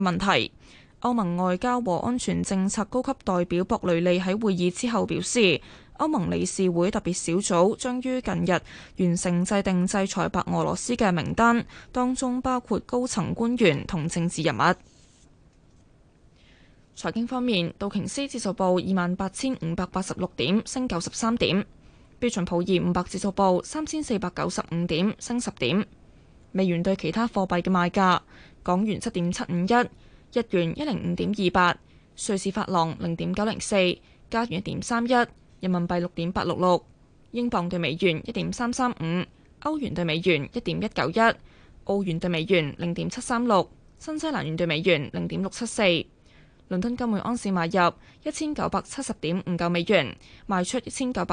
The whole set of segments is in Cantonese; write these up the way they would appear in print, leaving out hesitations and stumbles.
問題。歐盟外交和安全政策高級代表博雷利喺會議之後表示，歐盟理事會特別小組將於近日完成制定制裁白俄羅斯嘅名單，當中包括高層官員同政治人物。財經方面，道瓊斯指數報28,586點，升93點；標準普爾500指數報3,495點，升10點。美元對其他貨幣嘅賣價：港元7.751。日元105.28，瑞士法郎0.904，加元1.31，人民幣6.866，英鎊對美元1.335，歐元對美元1.191，澳元對美元0.736，新西蘭元對美元0.674。倫敦金每盎司買入1970.59美元，賣出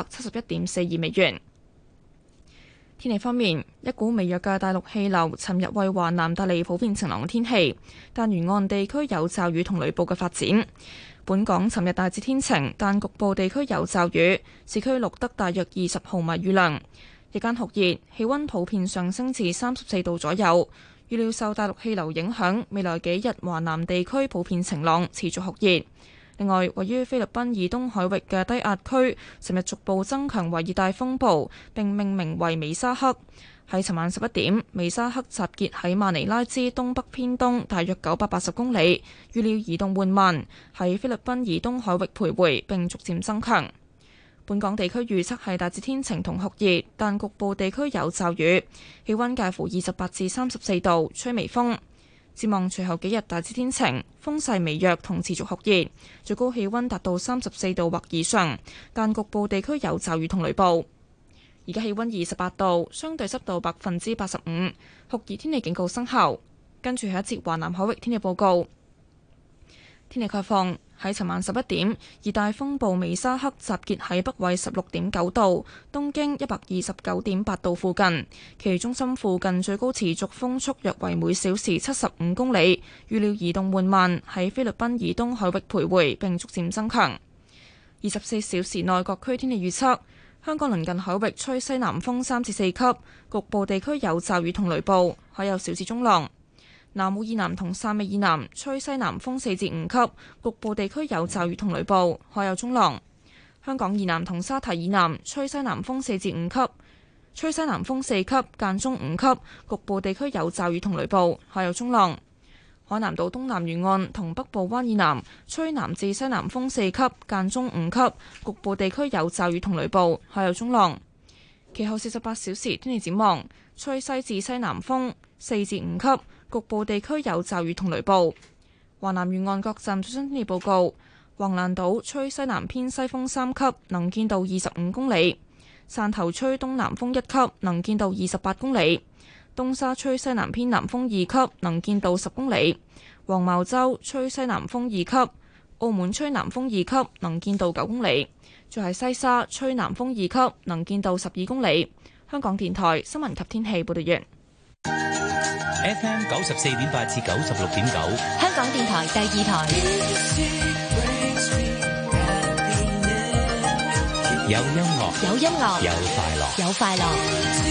1971.42美元。天氣方面，一股微弱嘅大陸氣流尋日為華南帶嚟普遍晴朗嘅天氣，但沿岸地區有驟雨同雷暴嘅發展。本港尋日大致天晴，但局部地區有驟雨，市區錄得大約20毫米雨量。日間酷熱，氣溫普遍上升至34度左右。預料受大陸氣流影響，未來幾日華南地區普遍晴朗，持續酷熱。另外，位於菲律賓以東海域嘅低壓區，尋日逐步增強為熱帶風暴，並命名為美沙克。喺尋晚11點，美沙克集結喺馬尼拉之東北偏東，大約980公里，預料移動緩慢，喺菲律賓以東海域徘徊，並逐漸增強。本港地區預測係大致天晴同酷熱，但局部地區有驟雨，氣溫介乎28至34度，吹微風。展望隨後幾日大致天晴，風勢微弱同持續酷熱，最高氣溫達到34度或以上，但局部地區有驟雨同雷暴。而家氣溫28度，相對濕度85%，酷熱天氣警告生效。跟住係一節華南海域天氣報告。天氣概況，喺尋晚11點，熱帶風暴美沙克集結喺北緯16.9度、東經129.8度附近，其中心附近最高持續風速約為每小時75公里，預料移動緩慢，喺菲律賓以東海域徘徊並逐漸增強。24小時內各區天氣預測：香港鄰近海域吹西南風3至4級，局部地區有驟雨同雷暴，海有小至中浪。南澳以南同汕尾以南吹西南風4至5級，局部地區有驟雨同雷暴，海有中浪。香港以南同沙提以南吹西南風4至5級，吹西南風4級間中5級，局部地區有驟雨同雷暴，海有中浪。海南島東南沿岸同北部灣以南吹南至西南風4級間中5級，局部地區有驟雨同雷暴，海有中浪。其後48小時天氣展望，吹西至西南風4至5級，局部地區有驟雨同雷暴。華南沿岸各站最新天氣報告：橫瀾島吹西南偏西風3級，能見度25公里；汕頭吹東南風1級，能見度28公里；東沙吹西南偏南風2級，能見度10公里；黃茅洲吹西南風2級；澳門吹南風2級，能見度9公里；最係西沙吹南風2級，能見度12公里。香港電台新聞及天氣報道完。 FM 94.8至96.9， 香港電台第二台。 有音樂， 有音樂， 有快樂， 有快樂。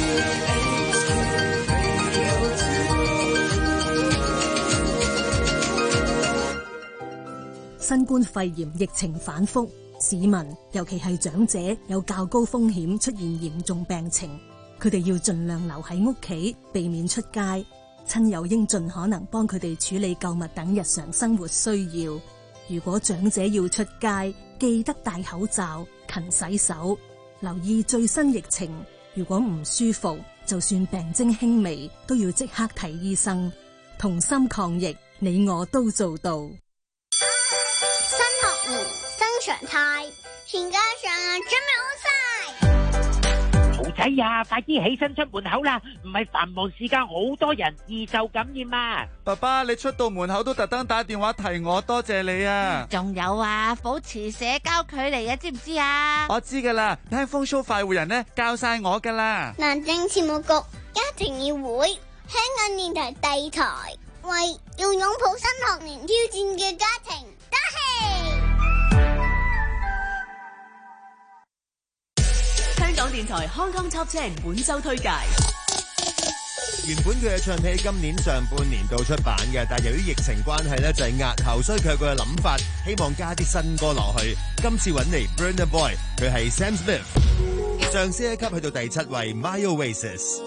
新冠肺炎疫情反覆，市民尤其係長者有較高風險出現嚴重病情，佢哋要盡量留喺屋企，避免出街。親友應盡可能幫佢哋處理購物等日常生活需要。如果長者要出街，記得戴口罩、勤洗手，留意最新疫情。如果唔舒服，就算病徵輕微，都要即刻睇醫生。同心抗疫，你我都做到。 新學年新常態，全家上準備好晒。 豪仔呀，快啲起身出門口啦！唔係繁忙時間，好多人易受感染啊！ 爸爸，你出到門口都特登打電話提我，多謝你啊！ 仲有啊，保持社交距離啊，知唔知啊？ 我知噶啦，聽風騷快活人呢教晒我噶啦。 南政事務局家庭議會，香港電台第二台，為要擁抱新學年挑戰嘅家庭打氣。 香港電台 Hong Kong Top 10本周推介。 原本佢嘅唱片喺今年上半年度出版嘅，但係由於疫情關係咧，就係押後，所以佢有個諗法，希望加啲新歌落去。今次揾嚟 Burna Boy， 佢係 Sam Smith， 上升一級去到第7位 My Oasis。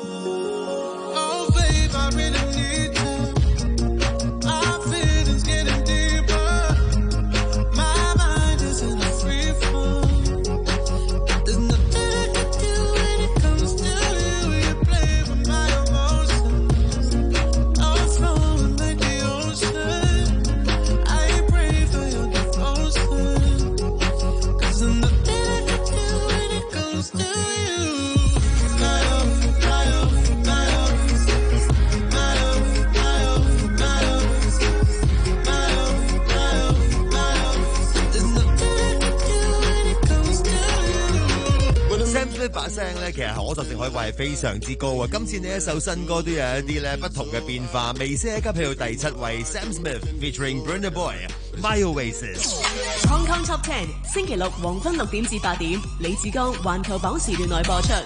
把聲咧，其實可塑性可以話係非常之高啊！今次呢一首新歌都有一啲咧不同嘅變化，微升一級去到第7位 ，Sam Smith featuring Burna Boy，My Oasis。Hong Kong Top 10，星期六黃昏6點至8點，李志剛環球榜時段內播出。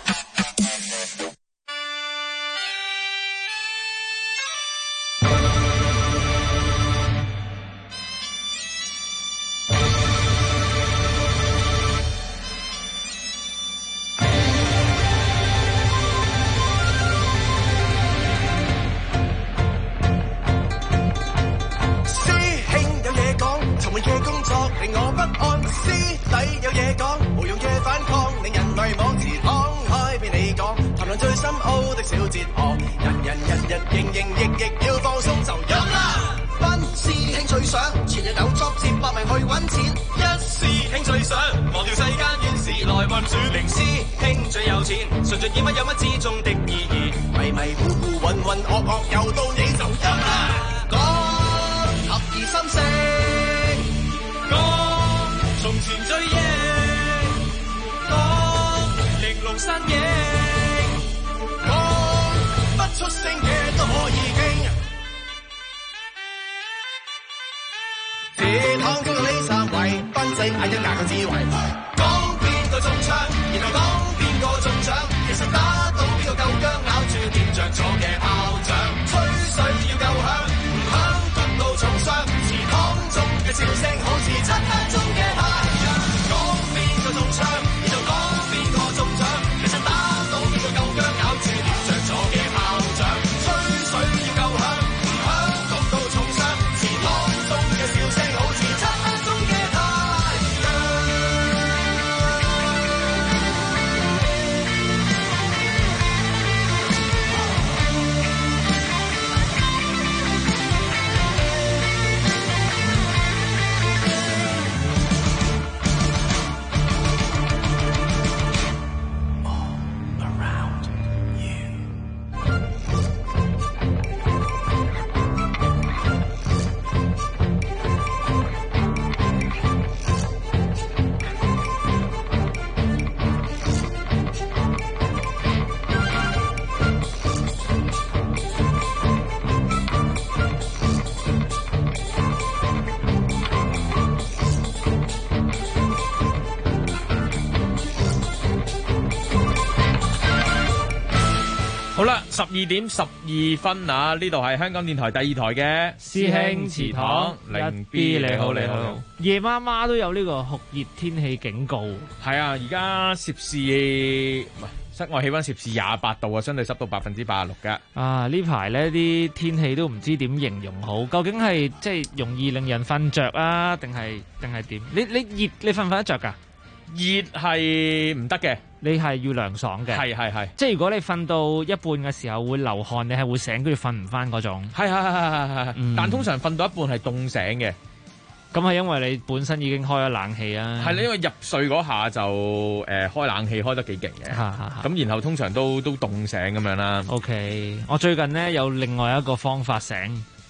12點12分啊！呢度係香港電台第2台嘅師兄祠堂，0B 你好你好。夜媽媽都有呢個酷熱天氣警告。 係啊，而家攝氏室外氣溫攝氏28度啊，相對濕度86%㗎。 啊，呢排呢啲天氣都唔知點形容好，究竟係即係容易令人瞓着啊，定係點？你熱你瞓唔瞓得着㗎？ 熱係唔得嘅， 你係要涼爽嘅。 係， 即係如果你瞓到一半嘅時候會流汗，你係會醒，跟住瞓唔翻嗰種。 係，但通常瞓到一半係凍醒嘅。 咁係因為你本身已經開咗冷氣啊。 係啦，因為入睡嗰下就開冷氣開得幾勁嘅。咁然後通常都凍醒咁樣啦。 OK， 我最近呢有另外一個方法醒。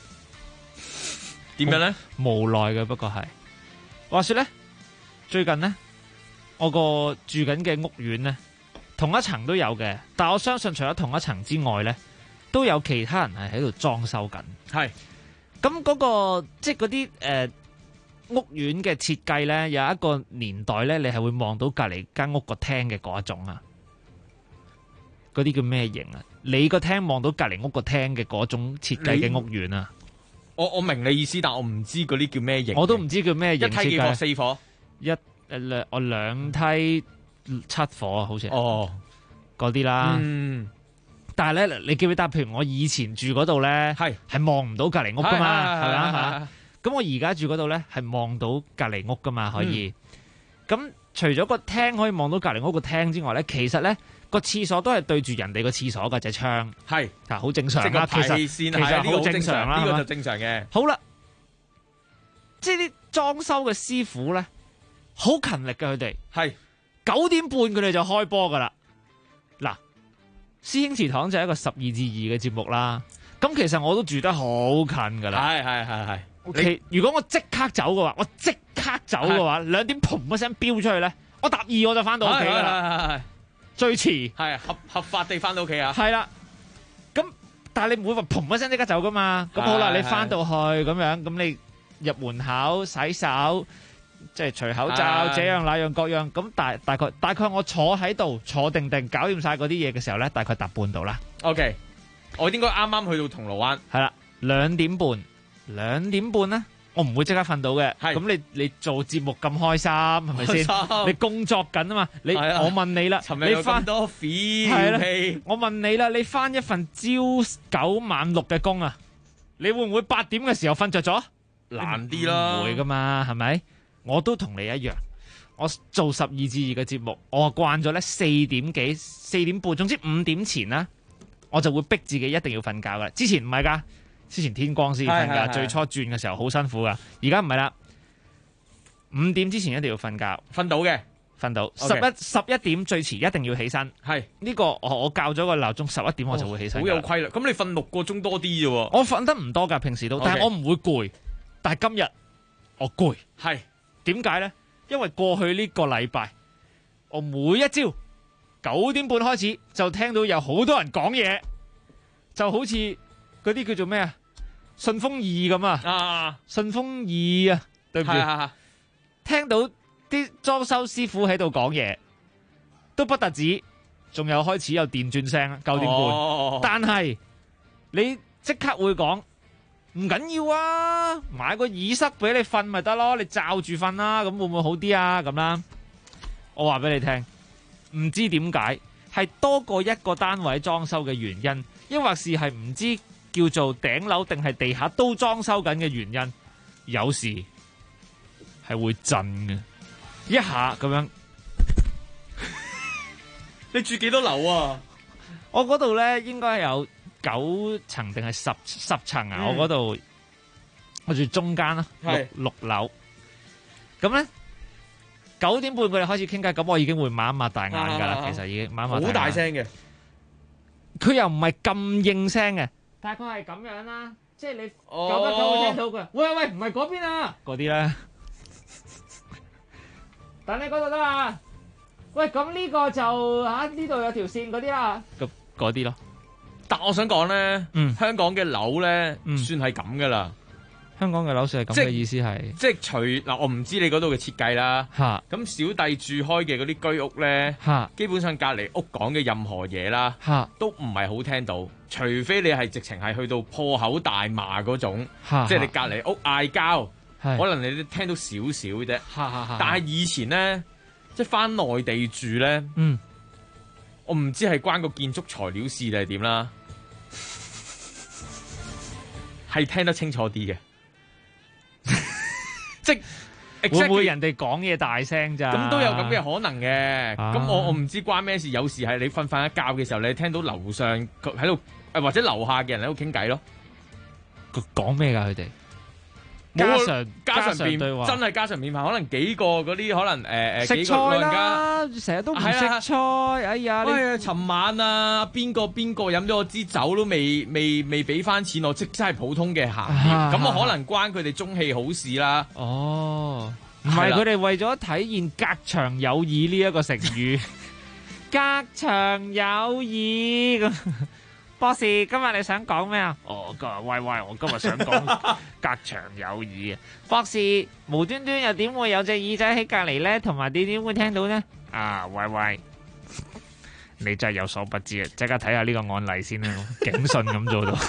點樣咧？ 無奈嘅，不過係話說咧，最近呢。我個住緊嘅屋苑呢，同一層都有嘅，但我相信除咗同一層之外呢，都有其他人係喺度裝修緊。 係， 咁嗰個即係嗰啲屋苑嘅設計呢，有一個年代呢，你係會望到隔離間屋個廳嘅嗰一種啊，嗰啲叫咩型啊？ 你個廳望到隔離屋個廳嘅嗰種設計嘅屋苑啊。 我明你意思，但我唔知嗰啲叫咩型。 我都唔知叫咩型。 一梯幾伙？四伙？ 我兩梯七伙啊，好似。 哦， 嗰啲啦。但係咧，你記唔記得？譬如我以前住嗰度咧，係望唔到隔離屋噶嘛，係咪啊？咁我而家住嗰度咧，係望到隔離屋噶嘛，可以。咁除咗個廳可以望到隔離屋個廳之外咧，其實咧個廁所都係對住人哋個廁所嘅隻窗，係好正常啦。其實好正常啦， 呢個就正常嘅。 好啦，即係啲裝修嘅師傅咧，好勤力嘅佢哋，係9點半佢哋就開波噶啦。嗱。師兄祠堂就係一個12至2嘅節目啦，咁其實我都住得好近噶啦。係。OK， 如果我即刻走嘅話，2點嘭一聲飆出去咧，我搭2我就翻到屋企噶啦。係最遲係合法地翻到屋企啊。係啦，咁但係你唔會話嘭一聲即刻走噶嘛？咁好啦，你翻到去咁樣，咁你入門口洗手。即係除口罩，這樣那樣各樣，咁大概我坐喺度坐定搞掂晒嗰啲嘢嘅時候咧，大概搭半度啦。OK， 我應該啱啱去到銅鑼灣。係啦，2點半咧，我唔會即刻瞓到嘅。咁你做節目咁開心係咪先？你工作緊啊嘛？我問你啦，你翻多 feel 係啦，我問你啦，你翻一份朝9晚6嘅工啊，你會唔會8點嘅時候瞓着咗？難啲啦，唔會噶嘛，係咪？我都同你一樣，我做12至2嘅節目，我慣咗咧4點幾、4點半，總之5點前啦，我就會逼自己一定要瞓覺噶。之前唔係噶，之前天光先瞓噶，最初轉嘅時候好辛苦噶，而家唔係啦，5點之前一定要瞓覺，瞓到嘅，瞓到。11點最遲一定要起身，係呢個我校咗個鬧鐘11點我就會起身。好有規律，咁你瞓6個鐘多啲啫喎？我瞓得唔多噶，平時都，但係我唔會攰，但係今日我攰，係。點解呢？因為過去呢個禮拜，我每一朝9點半開始就聽到有好多人講嘢，就好似嗰啲叫做咩啊？順風耳咁啊！順風耳啊！對唔住，聽到啲裝修師傅喺度講嘢，都不特止，仲有開始有電鑽聲。9點半，但係你即刻會講。唔緊要啊，買個耳塞俾你瞓咪得咯，你罩住瞓啦，咁會唔會好啲啊？咁啦，我話俾你聽，唔知點解係多過一個單位裝修嘅原因，抑或是係唔知叫做頂樓定係地下都裝修緊嘅原因，有時係會震嘅，一下咁樣。你住幾多樓啊？我嗰度咧應該有9層定係10層啊！我嗰度我住中間啦，6樓。咁咧9點半佢哋開始傾偈，咁我已經會擘一擘大眼噶啦。其實已經擘一擘大眼。好大聲嘅，佢又唔係咁應聲嘅，大概係咁樣啦。即係你久不久會聽到佢，喂，唔係嗰邊啊，嗰啲咧。等你嗰度得啦。喂，咁呢個就呢度有條線嗰啲啦。嗰啲咯。但我想講咧，香港嘅樓咧，算係咁噶啦。香港嘅樓算係咁嘅意思係，即係除嗱，我唔知你嗰度嘅設計啦。咁小弟住開嘅嗰啲居屋咧，基本上隔離屋講嘅任何嘢啦，都唔係好聽到，除非你係直情係去到破口大罵嗰種，即係你隔離屋嗌交，可能你都聽到少少啫。但係以前咧，即係返內地住咧，我唔知係關個建築材料事定係點啦，係聽得清楚啲嘅，即係會唔會人哋講嘢大聲咋？咁都有咁嘅可能嘅。咁我唔知關咩事，有時係你瞓一覺嘅時候，你聽到樓上喺度或者樓下嘅人喺度傾偈咯。講咩㗎佢哋？家常便話，真係家常便飯。可能幾個嗰啲可能食菜啦，成日都唔食菜。哎呀，尋晚啊，邊個飲咗我支酒都未俾翻錢我，即真係普通嘅行業。咁我可能關佢哋中氣好事啦。哦，唔係佢哋為咗體現隔牆有耳呢一個成語，隔牆有耳咁。博士，今日你想講咩啊？哦，喂，我今日想講隔牆有耳啊！博士，無端端又點會有隻耳仔喺隔籬咧？同埋你點會聽到呢？啊，喂， 你真係有所不知啊！即刻睇下呢個案例先啦，警訊咁做到。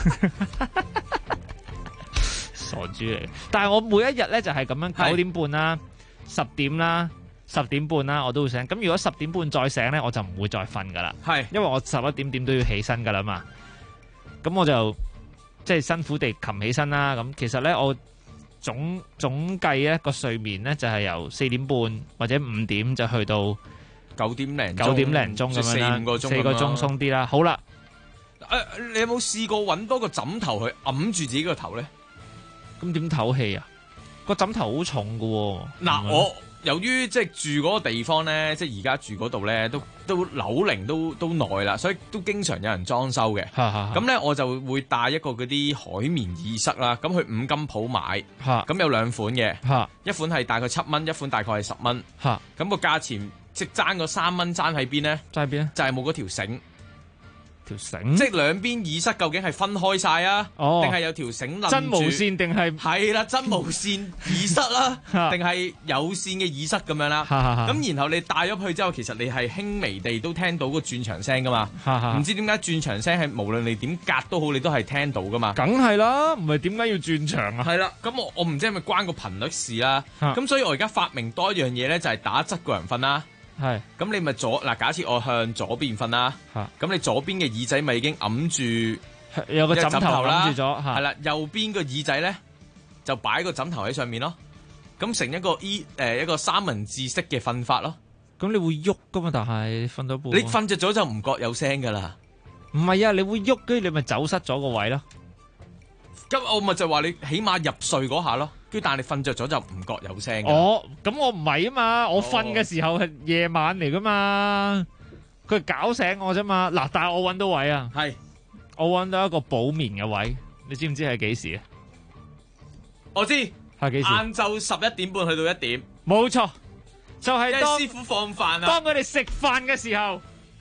傻豬嚟！但係我每一日咧就係咁樣9點半啦、10點啦、10點半啦，我都會醒。咁如果10點半再醒咧，我就唔會再瞓噶啦。係，因為我11點都要起身噶啦嘛。咁我就即係辛苦地擒起身啦。咁其實咧，我總計咧個睡眠咧就係由4點半或者5點就去到 9點零鐘咁樣啦，4個鐘鬆啲啦。好啦， 你有冇試過揾多個枕頭去揞住自己個頭咧？ 咁點唞氣啊？個枕頭好重噶喎。 嗱，我由於即係住嗰個地方咧，即係而家住嗰度咧，都樓齡都耐啦，所以都經常有人裝修嘅。咁咧我就會帶一個嗰啲海綿耳塞啦，咁去五金鋪買。咁有兩款嘅，一款係大概7蚊，一款大概係10蚊。咁個價錢即係爭個3蚊，爭喺邊咧？ 爭喺邊咧？ 就係冇嗰條繩。 條繩， 即係兩邊耳塞究竟係分開晒啊？定係有條繩冧住？ 真無線定係？ 係啦，真無線耳塞啦，定係有線嘅耳塞咁樣啦。咁然後你戴咗去之後，其實你係輕微地都聽到個轉牆聲噶嘛。唔知點解轉牆聲係無論你點隔都好，你都係聽到噶嘛。 梗係啦，唔係點解要轉牆啊？ 係啦，咁我唔知係咪關個頻率事啦。咁所以我而家發明多一樣嘢咧，就係打側個人瞓啦。係，咁你咪假設我向左邊瞓啦，咁你左邊嘅耳仔咪已經揞住有個枕頭啦， 揞住咗，係啦，右邊個耳仔咧就擺個枕頭喺上面咯，咁成一個一個三文治式嘅瞓法咯。 咁你會喐噶嘛？但係瞓到半， 你瞓着咗就唔覺有聲噶啦。 唔係啊，你會喐，跟住你咪走失咗個位咯。 咁我咪就話你起碼入睡嗰下咯，跟住但係你瞓着咗就唔覺有聲。 咁我唔係啊嘛，我瞓嘅時候係夜晚嚟噶嘛，佢搞醒我啫嘛。嗱，但係我搵到位啊，係我搵到一個補眠嘅位，你知唔知係幾時啊？ 我知係幾時？ 晏晝11點半去到1點， 冇錯，就係當師傅放飯啊。 當佢哋食飯嘅時候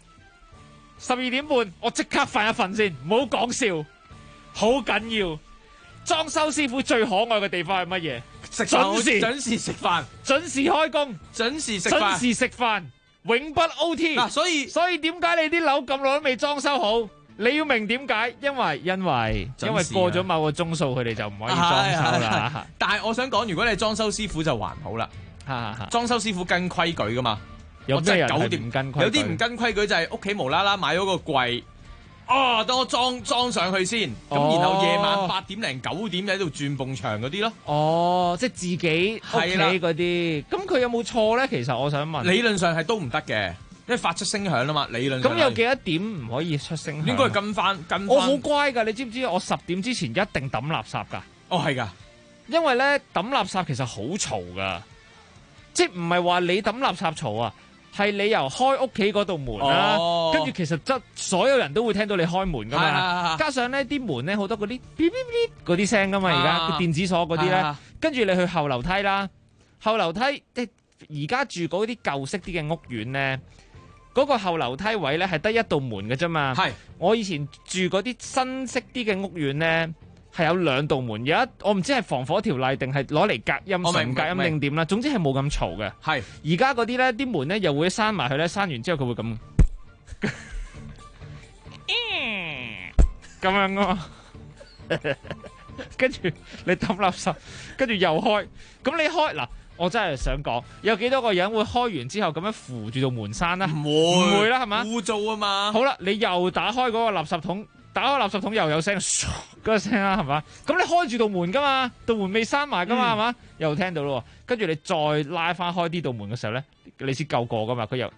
，12點半，我即刻瞓一瞓先，唔好講笑，好緊要。裝修師傅最可愛嘅地方係乜嘢？ 準時食飯， 準時開工， 準時食飯，永不 OT。 所以點解你啲樓咁耐都未裝修好？你要明點解？因為過咗某個鐘數，佢哋就唔可以裝修啦。 但係我想講，如果你係裝修師傅就還好啦。裝修師傅跟規矩噶嘛， 有咩人係唔跟規矩？ 有啲唔跟規矩就係屋企無啦啦買咗個櫃。等我裝上去先，咁然後夜晚8點零9點喺度轉埲牆嗰啲咯。 即係自己屋企嗰啲，咁佢有冇錯咧？其實我想問， 理論上係都唔得嘅，因為發出聲響啦嘛。理論上咁有幾多點唔可以出聲響？ 應該跟翻。 我好乖噶，你知唔知？我10點之前一定抌垃圾噶。 係噶， 因為咧抌垃圾其實好嘈噶，即係唔係話你抌垃圾嘈啊？係你由開屋企嗰道門啦，跟住其實所有人都會聽到你開門噶嘛。加上咧啲門咧好多嗰啲嗶嗶嗶嗰啲聲噶嘛，而家電子鎖嗰啲咧，跟住你去後樓梯啦，後樓梯而家住嗰啲舊式啲嘅屋苑咧，嗰個後樓梯位咧係得一道門嘅啫嘛。係我以前住嗰啲新式啲嘅屋苑咧，係有2道門，我唔知係防火條例定係攞嚟隔音、純隔音定點啦。總之係冇咁嘈嘅。係而家嗰啲咧，啲門咧又會閂埋去咧，閂完之後佢會咁咁樣啊嘛。跟住你抌垃圾，跟住又開。咁你開嗱，我真係想講，有幾多個人會開完之後咁樣扶住道門閂啦？唔會啦，係嘛？污糟啊嘛。好啦，你又打開嗰個垃圾桶。打開垃圾桶又有聲，嗰個聲啦，係嘛？咁你開住道門噶嘛，道門未閂埋噶嘛，係嘛？又聽到咯，跟住你再拉翻開呢道門嘅時候咧，你先夠過噶嘛？佢又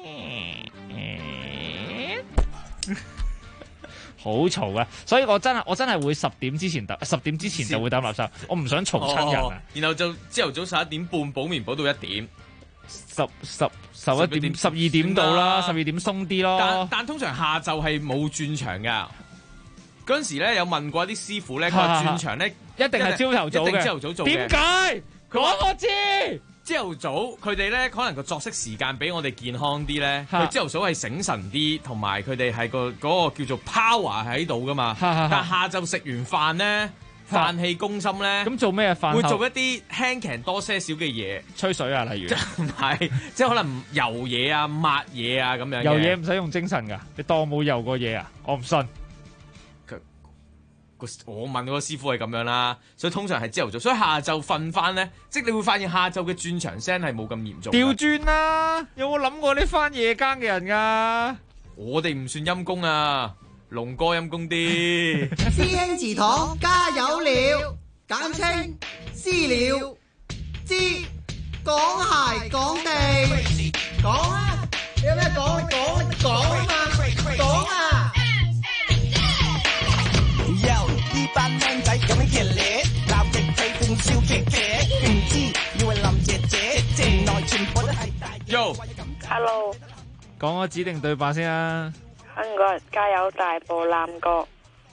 好嘈噶，所以我真係會10點之前就會抌垃圾，我唔想嘈親人啊。 然後就朝頭早11點半補眠補到1點。 11點12點到啦，12點鬆啲咯。 但通常下晝係冇轉牆噶。嗰陣時咧有問過啲師傅咧，佢話轉牆咧一定係朝頭早嘅。一定朝頭早做嘅。點解？我知。 朝頭早佢哋咧可能個作息時間比我哋健康啲咧，佢朝頭早係醒神啲，同埋佢哋係嗰個叫做 power 喺度噶嘛。但下晝食完飯咧， 飯氣攻心咧。 咁做咩啊？飯後會做一啲輕騎多些少嘅嘢， 吹水啊，例如唔係，即係可能游嘢啊、抹嘢啊咁樣。 游嘢唔使用精神㗎，你當冇游過嘢啊？我唔信。 我問嗰個師傅係咁樣啦，所以通常係朝頭早，所以下晝瞓翻咧，即係你會發現下晝嘅轉場聲係冇咁嚴重。 調轉啦，有冇諗過啲翻夜更嘅人㗎？ 我哋唔算陰公啊，龍哥陰公啲。 師兄祠堂加油了，簡稱私了，知講鞋講地，講啊！有咩講啊嘛，講啊！呢班靚仔咁樣熱烈，鬧極氣歡笑騎騎，唔知以為林姐姐，城內全部都係大。 Yo，Hello， 講個指定對白先啊！ 香港人加油，大步攬過。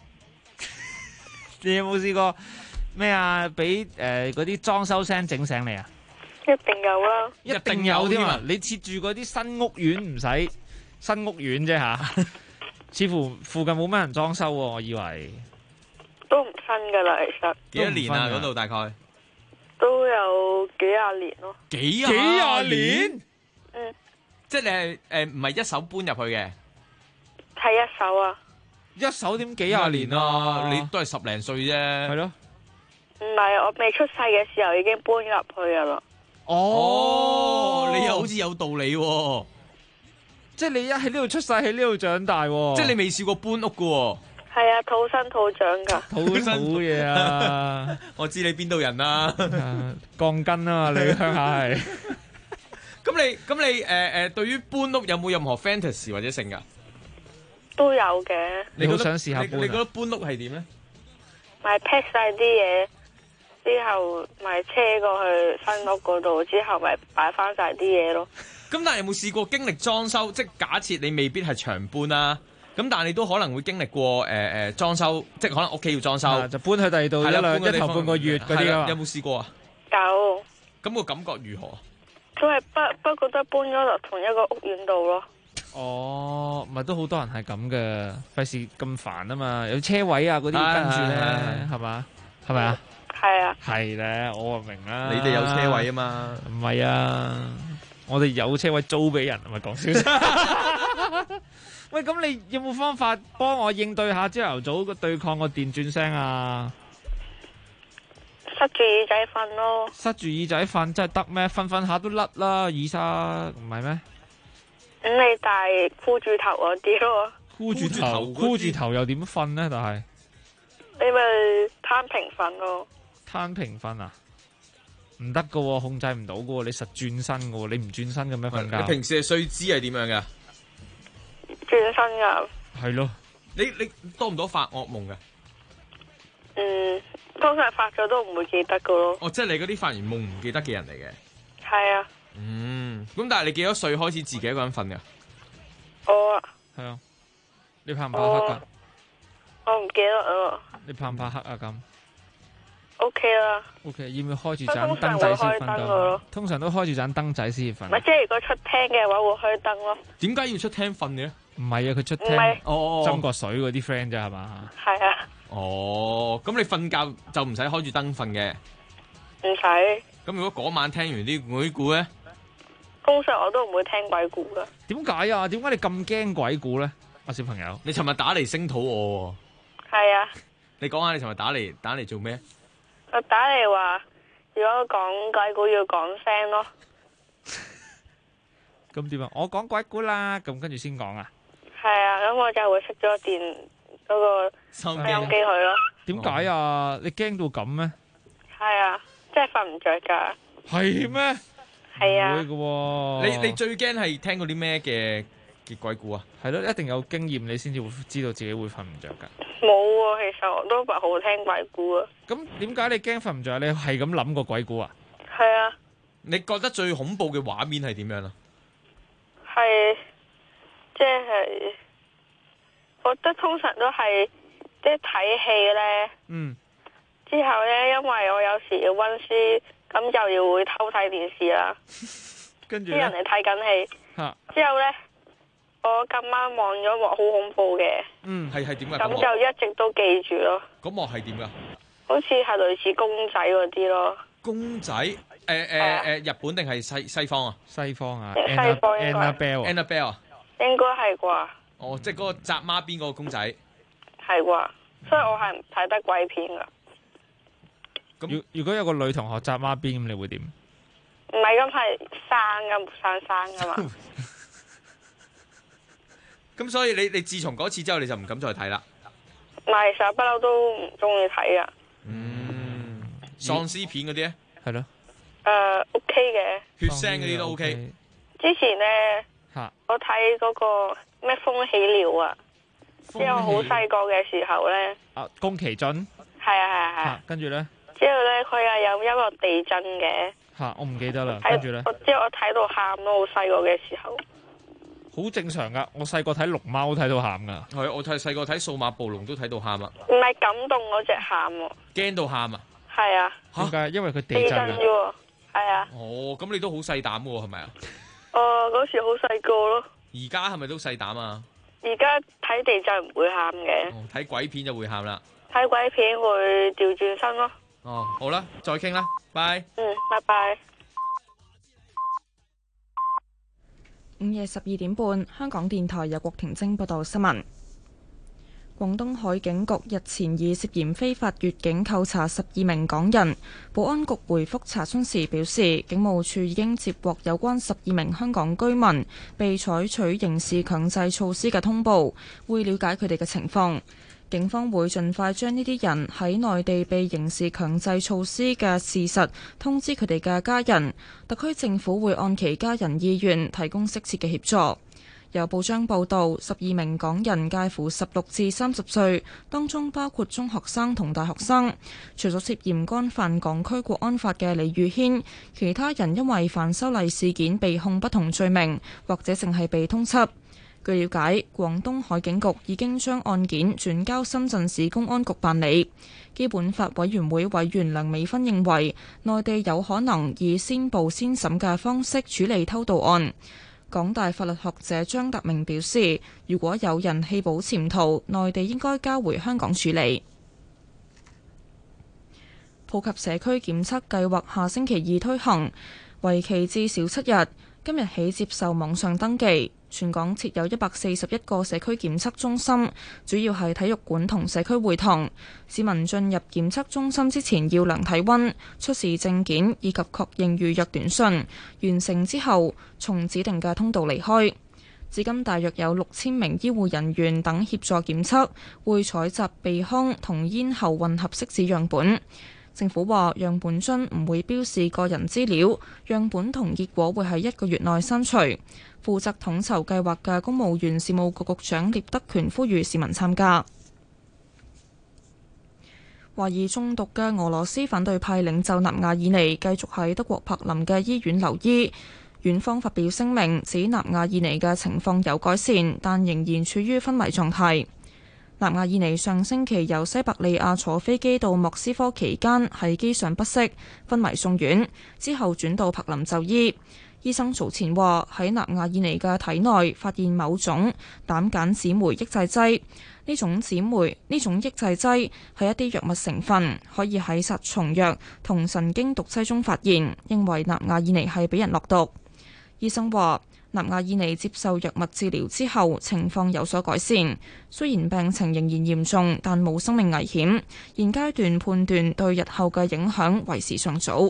你有冇試過咩啊？俾嗰啲裝修聲整醒你啊？ 一定有啦， 一定有添啊！你設住嗰啲新屋苑唔使新屋苑啫吓，似乎附近冇乜人裝修喎，我以為。 都唔新噶啦，其實幾多年啊？嗰度大概都有幾廿年咯。 幾廿年？ 嗯， 即係你係唔係一手搬入去嘅？ 係一手啊！ 一手點幾廿年啊？ 你都係10零歲啫。 係咯。 唔係，我未出世嘅時候已經搬入去噶啦。 哦，你又好似有道理喎。 即係你一喺呢度出世，喺呢度長大喎。 即係你未試過搬屋噶喎。 係啊，土生土長噶。 土嘢啊！ 我知你邊度人啦。 鋼筋啊嘛，你鄉下係。 咁你對於搬屋有冇任何 fantasy 或者性噶？ 都有嘅。 你好想試下搬？ 你覺得搬屋係點咧？ 咪 pack 晒啲嘢，之後咪車過去新屋嗰度，之後咪擺翻晒啲嘢咯。 咁但係有冇試過經歷裝修？即係假設你未必係長搬啦。咁但係你都可能會經歷過裝修，即係可能屋企要裝修， 就搬去第二度一頭半個月嗰啲啊。 有冇試過啊？ 有。 咁個感覺如何啊？ 都係不覺得搬咗落同一個屋苑度咯。 哦，咪都好多人係咁嘅，費事咁煩啊嘛，有車位啊嗰啲跟住咧，係嘛？係咪啊？ 係啊。 係咧，我就明啦。 你哋有車位啊嘛？ 唔係啊，我哋有車位租俾人，咪講笑啫。喂，咁你有冇方法幫我應對下朝頭早個對抗個電轉聲啊？ 塞住耳仔瞓咯。 塞住耳仔瞓真係得咩？瞓下都甩啦，耳塞唔係咩？ 咁你戴箍住頭嗰啲咯。 箍住頭又點瞓咧？但係你咪攤平瞓咯。 攤平瞓啊？唔得噶，控制唔到噶，你實轉身噶，你唔轉身嘅咩瞓覺？ 你平時嘅睡姿係點樣噶？ 轉身噶。 係咯。 你多唔多發噩夢噶？ 通常發咗都唔會記得噶咯。 哦，即係你嗰啲發完夢唔記得嘅人嚟嘅。 係啊。 咁但係你幾多歲開始自己一個人瞓噶？ 我啊。 係啊。你怕唔怕黑噶？ 我唔記得咯。 你怕唔怕黑啊？咁 OK 啦。 OK， 要唔要開住盞燈仔先瞓到？通常都開住盞燈仔先瞓。 唔係，即係如果出廳嘅話會開燈咯。 點解要出廳瞓嘅？ 唔係啊，佢出廳斟個水嗰啲 friend 啫係嘛？ 係啊。 哦，咁你瞓覺就唔使開住燈瞓嘅？ 唔使。 咁如果嗰晚聽完啲鬼故咧？ 通常我都唔會聽鬼故噶。 點解啊？點解你咁驚鬼故咧？啊，小朋友， 你尋日打嚟聲討我喎。 係啊。 你講下你尋日打嚟做咩？ 我打嚟話，如果講鬼故要講聲咯。 咁點啊？我講鬼故啦，咁跟住先講啊。 係啊，咁我就會熄咗電嗰個收音機佢咯。 點解啊？你驚到咁咩？ 係啊，即係瞓唔着噶。 係咩？ 係啊。 唔會噶。 你最驚係聽過啲咩嘅鬼故啊？ 係咯，一定有經驗你先至會知道自己會瞓唔着噶。 冇喎，其實我都唔係好聽鬼故啊。 咁點解你驚瞓唔着？你係咁諗個鬼故啊？ 係啊。 你覺得最恐怖嘅畫面係點樣啊？ 係，即係，我覺得通常都係即係睇戲咧。之後咧，因為我有時要溫書，咁就要會偷睇電視啦。 跟住啲人嚟睇緊戲。之後咧，我今晚望咗幕好恐怖嘅。 係點啊？ 咁就一直都記住咯。 嗰幕係點噶？ 好似係類似公仔嗰啲咯。 公仔日本定係西方啊？ 西方啊， 西方應該 Annabelle 啊， 應該係啩？ 哦，即係嗰個扎孖辮嗰個公仔， 係啩？所以我係唔睇得鬼片噶。 咁如果有個女同學紮孖辮咁，你會點？ 唔係咁係生噶嘛？ 咁所以你自從嗰次之後，你就唔敢再睇啦。 唔係，其實不嬲都唔中意睇啊。 喪屍片嗰啲咧， 係咯。 OK 嘅。 血腥嗰啲都 OK。 之前咧，我睇嗰個咩風起了啊，之後好細個嘅時候咧。 宮崎駿。 係啊。 跟住咧。 之後咧，佢又有一個地震嘅。 我唔記得啦。跟住咧。 之後我睇到喊咯，好細個嘅時候。 好正常噶，我細個睇龍貓都睇到喊噶。 係，我細個睇數碼暴龍都睇到喊啊。 唔係感動嗰隻喊喎。驚到喊啊！ 係啊。 點解？因為佢地震啫喎。係啊。 哦，咁你都好細膽喎，係咪啊？ 嗰時好細個咯。 而家係咪都細膽啊？ 而家睇地震唔會喊嘅。 睇鬼片就會喊啦。 睇鬼片會調轉身咯。 好啦，再傾啦，拜。 拜拜。 午夜12點半，香港電台由郭婷晶報道新聞。廣東海警局日前以涉嫌非法越境扣查12名港人，保安局回覆查詢時表示，警務處已經接獲有關12名香港居民被採取刑事強制措施嘅通報，會了解佢哋嘅情況。警方會盡快將呢啲人喺內地被刑事強制措施嘅事實通知佢哋嘅家人，特區政府會按其家人意願提供適切嘅協助。有報章報道，12名港人介乎16至30歲，當中包括中學生同大學生。除咗涉嫌干犯港區國安法嘅李宇軒，其他人因為反修例事件被控不同罪名，或者淨係被通緝。據了解，廣東海警局已經將案件轉交深圳市公安局辦理。基本法委員會委員梁美芬認為，內地有可能以先報先審嘅方式處理偷渡案。港大法律學者張達明表示，如果有人棄保潛逃，內地應該交回香港處理。普及社區檢測計劃下星期2推行，為期至少7日，今日起接受網上登記。全港設有141個社區檢測中心，主要係體育館同社區會堂。市民進入檢測中心之前要量體溫、出示證件以及確認預約短信。完成之後，從指定嘅通道離開。至今大約有6000名醫護人員等協助檢測，會採集鼻腔同咽喉混合拭子樣本。政府話樣本樽唔會標示個人資料，樣本同結果會喺1個月內刪除。負責統籌計劃嘅公務員事務局局長聶德權呼籲市民參加。懷疑中毒嘅俄羅斯反對派領袖納瓦爾尼繼續喺德國柏林嘅醫院留醫。院方發表聲明指納瓦爾尼嘅情況有改善，但仍然處於昏迷狀態。納瓦爾尼上星期由西伯利亞坐飛機到莫斯科期間喺機上不適，昏迷送院，之後轉到柏林就醫。醫生早前話喺納瓦爾尼嘅體內發現某種膽鹼姊酶抑制劑，呢種抑制劑係一啲藥物成分，可以喺殺蟲藥同神經毒劑中發現，認為納瓦爾尼係俾人落毒。醫生話納瓦爾尼接受藥物治療之後情況有所改善，雖然病情仍然嚴重，但冇生命危險。現階段判斷對日後嘅影響為時尚早。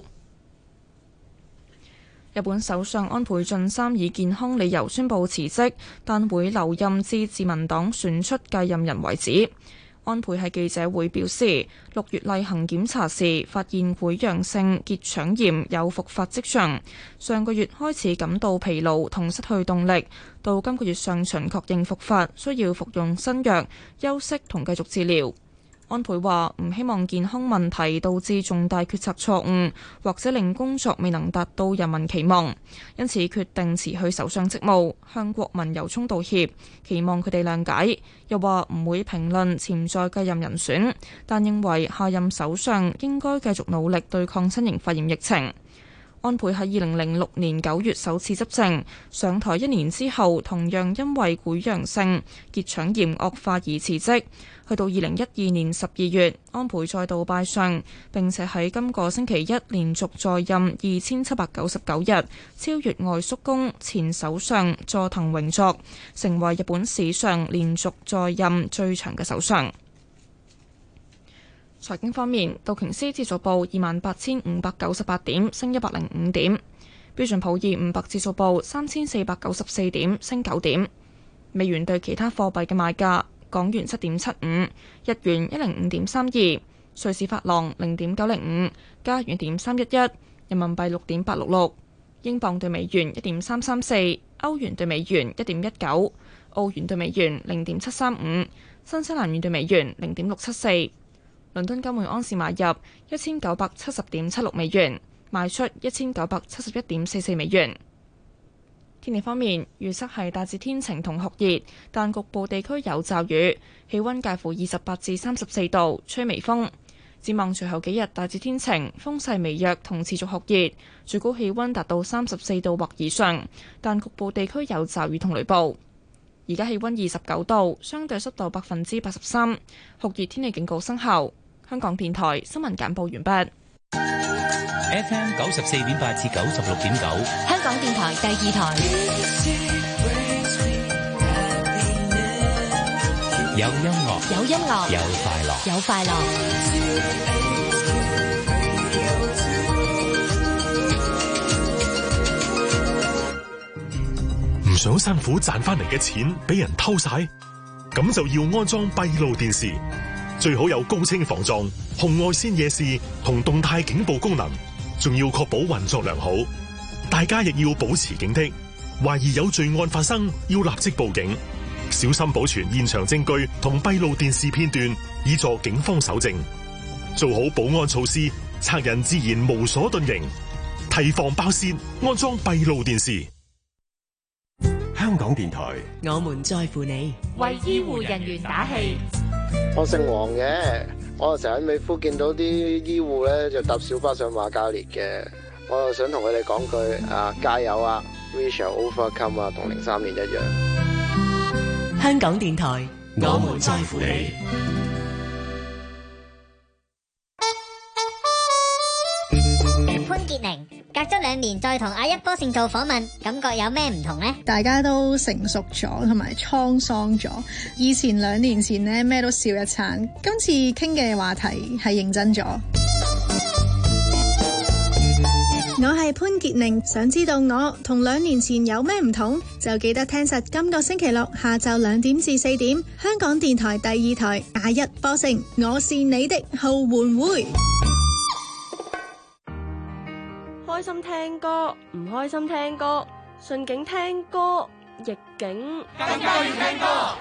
日本首相安倍晉三以健康理由宣布辭職，但會留任至自民黨選出繼任人為止。安倍喺記者會表示，6月例行檢查時發現潰瘍性結腸炎有復發跡象，上個月開始感到疲勞同失去動力，到今個月上旬確認復發，需要服用新藥、休息同繼續治療。安倍話唔希望健康問題導致重大決策錯誤，或者令工作未能達到人民期望，因此決定辭去首相職務，向國民由衷道歉，期望佢哋諒解。又話唔會評論潛在繼任人選，但認為下任首相應該繼續努力對抗新型肺炎疫情。 安倍喺2006年9月首次執政，上台1年之後，同樣因為潰瘍性結腸炎惡化而辭職。去到2012年12月，安倍再度拜相，並且喺今個星期一連續在任2799日，超越外宿宮前首相佐藤榮作，成為日本史上連續在任最長嘅首相。財經方面，道瓊斯指數報28,598點，升105點；標準普爾500指數報3,494點，升9點。美元對其他貨幣嘅賣價：港元7.75，日元105.32，瑞士法郎0.905，加元1.311，人民幣6.866，英鎊對美元1.334，歐元對美元1.19，澳元對美元0.735，新西蘭元對美元0.674。倫敦金每盎司買入1970.76美元，賣出1971.44美元。天氣方面，預測係大致天晴同酷熱，但局部地區有驟雨，氣溫介乎28至34度，吹微風。展望隨後幾日大致天晴，風勢微弱同持續酷熱，最高氣溫達到34度或以上，但局部地區有驟雨同雷暴。而家氣溫29度，相對濕度83%，酷熱天氣警告生效。香港電台新聞簡報完畢。 FM 94.8至96.9， 香港電台第2台。 有音樂， 有音樂， 有快樂， 有快樂。 唔想辛苦賺翻嚟嘅錢俾人偷晒，咁就要安裝閉路電視。最好有高清防撞、紅外線夜視同動態警報功能，仲要確保運作良好。大家亦要保持警惕，懷疑有罪案發生，要立即報警，小心保存現場證據同閉路電視片段，以助警方搜證。做好保安措施，賊人自然無所遁形。提防爆竊，安裝閉路電視。香港電台， 我們在乎你， 為醫護人員打氣。 我姓黃嘅，我成日喺美孚見到啲醫護咧就搭小巴上瑪嘉烈嘅，我又想同佢哋講句加油啊 ，We shall overcome 啊，同03年一樣。 香港電台，我們在乎你。 潘潔寧隔咗2年再同阿一波勝做訪問，感覺有咩唔同呢？ 大家都成熟咗，同埋滄桑咗。以前2年前呢，咩都笑一餐，今次傾嘅話題係認真咗。我係潘潔寧，想知道我同2年前有咩唔同，就記得聽實今個星期六下晝2點至4點，香港電台第2台阿一波勝，我是你的後援會。 開心聽歌，唔開心聽歌，順境聽歌，逆境更加要聽歌。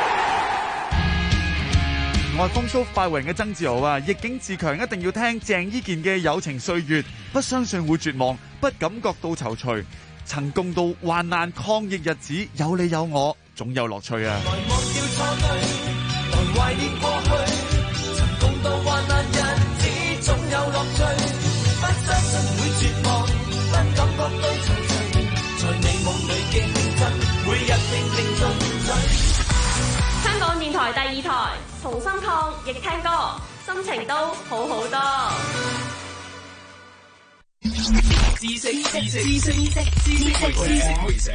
我係風騷快活人嘅曾志豪啊！逆境自強一定要聽鄭伊健嘅《友情歲月》，不相信會絕望，不感覺到躊躇，曾共度患難抗疫日子，有你有我，總有樂趣啊！來忘掉錯對，來懷念過去，曾共度患難日子，總有樂趣。不相信會絕望，不感覺到躊躇，在你夢裏競爭，每日拼命進取。 香港電台第2台，同心抗疫聽歌，心情都好好多。 知識會社。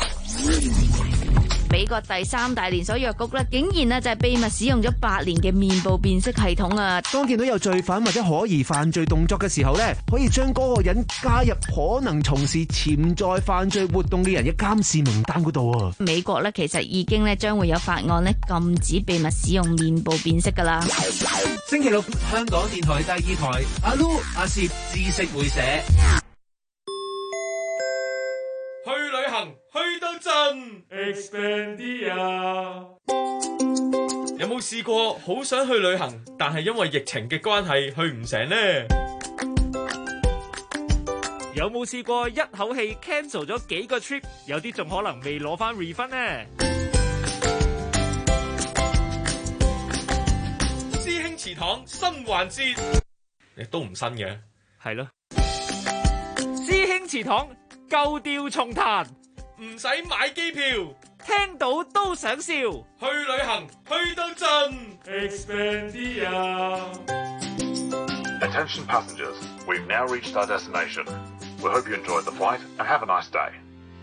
美國第3大連鎖藥局咧，竟然啊就係秘密使用咗8年嘅面部辨識系統啊！ 當見到有罪犯或者可疑犯罪動作嘅時候咧，可以將嗰個人加入可能從事潛在犯罪活動嘅人嘅監視名單嗰度啊！ 美國咧其實已經咧將會有法案咧禁止秘密使用面部辨識噶啦。 星期六香港電台第2台，阿 Lu 阿攝知識會社。 去旅行去到盡 Expandia。有冇試過好想去旅行，但係因為疫情嘅關係去唔成呢？ 有冇試過一口氣 cancel 咗幾個 trip， 有啲仲可能未攞翻 refund 呢？ 師兄祠堂新環節，亦都唔新嘅， 係咯。 祠堂舊調重彈， 唔使買機票， 聽到都想笑。 去旅行去到盡。 Expedia。 Attention passengers, we've now reached our destination. We hope you enjoyed the flight and have a nice day.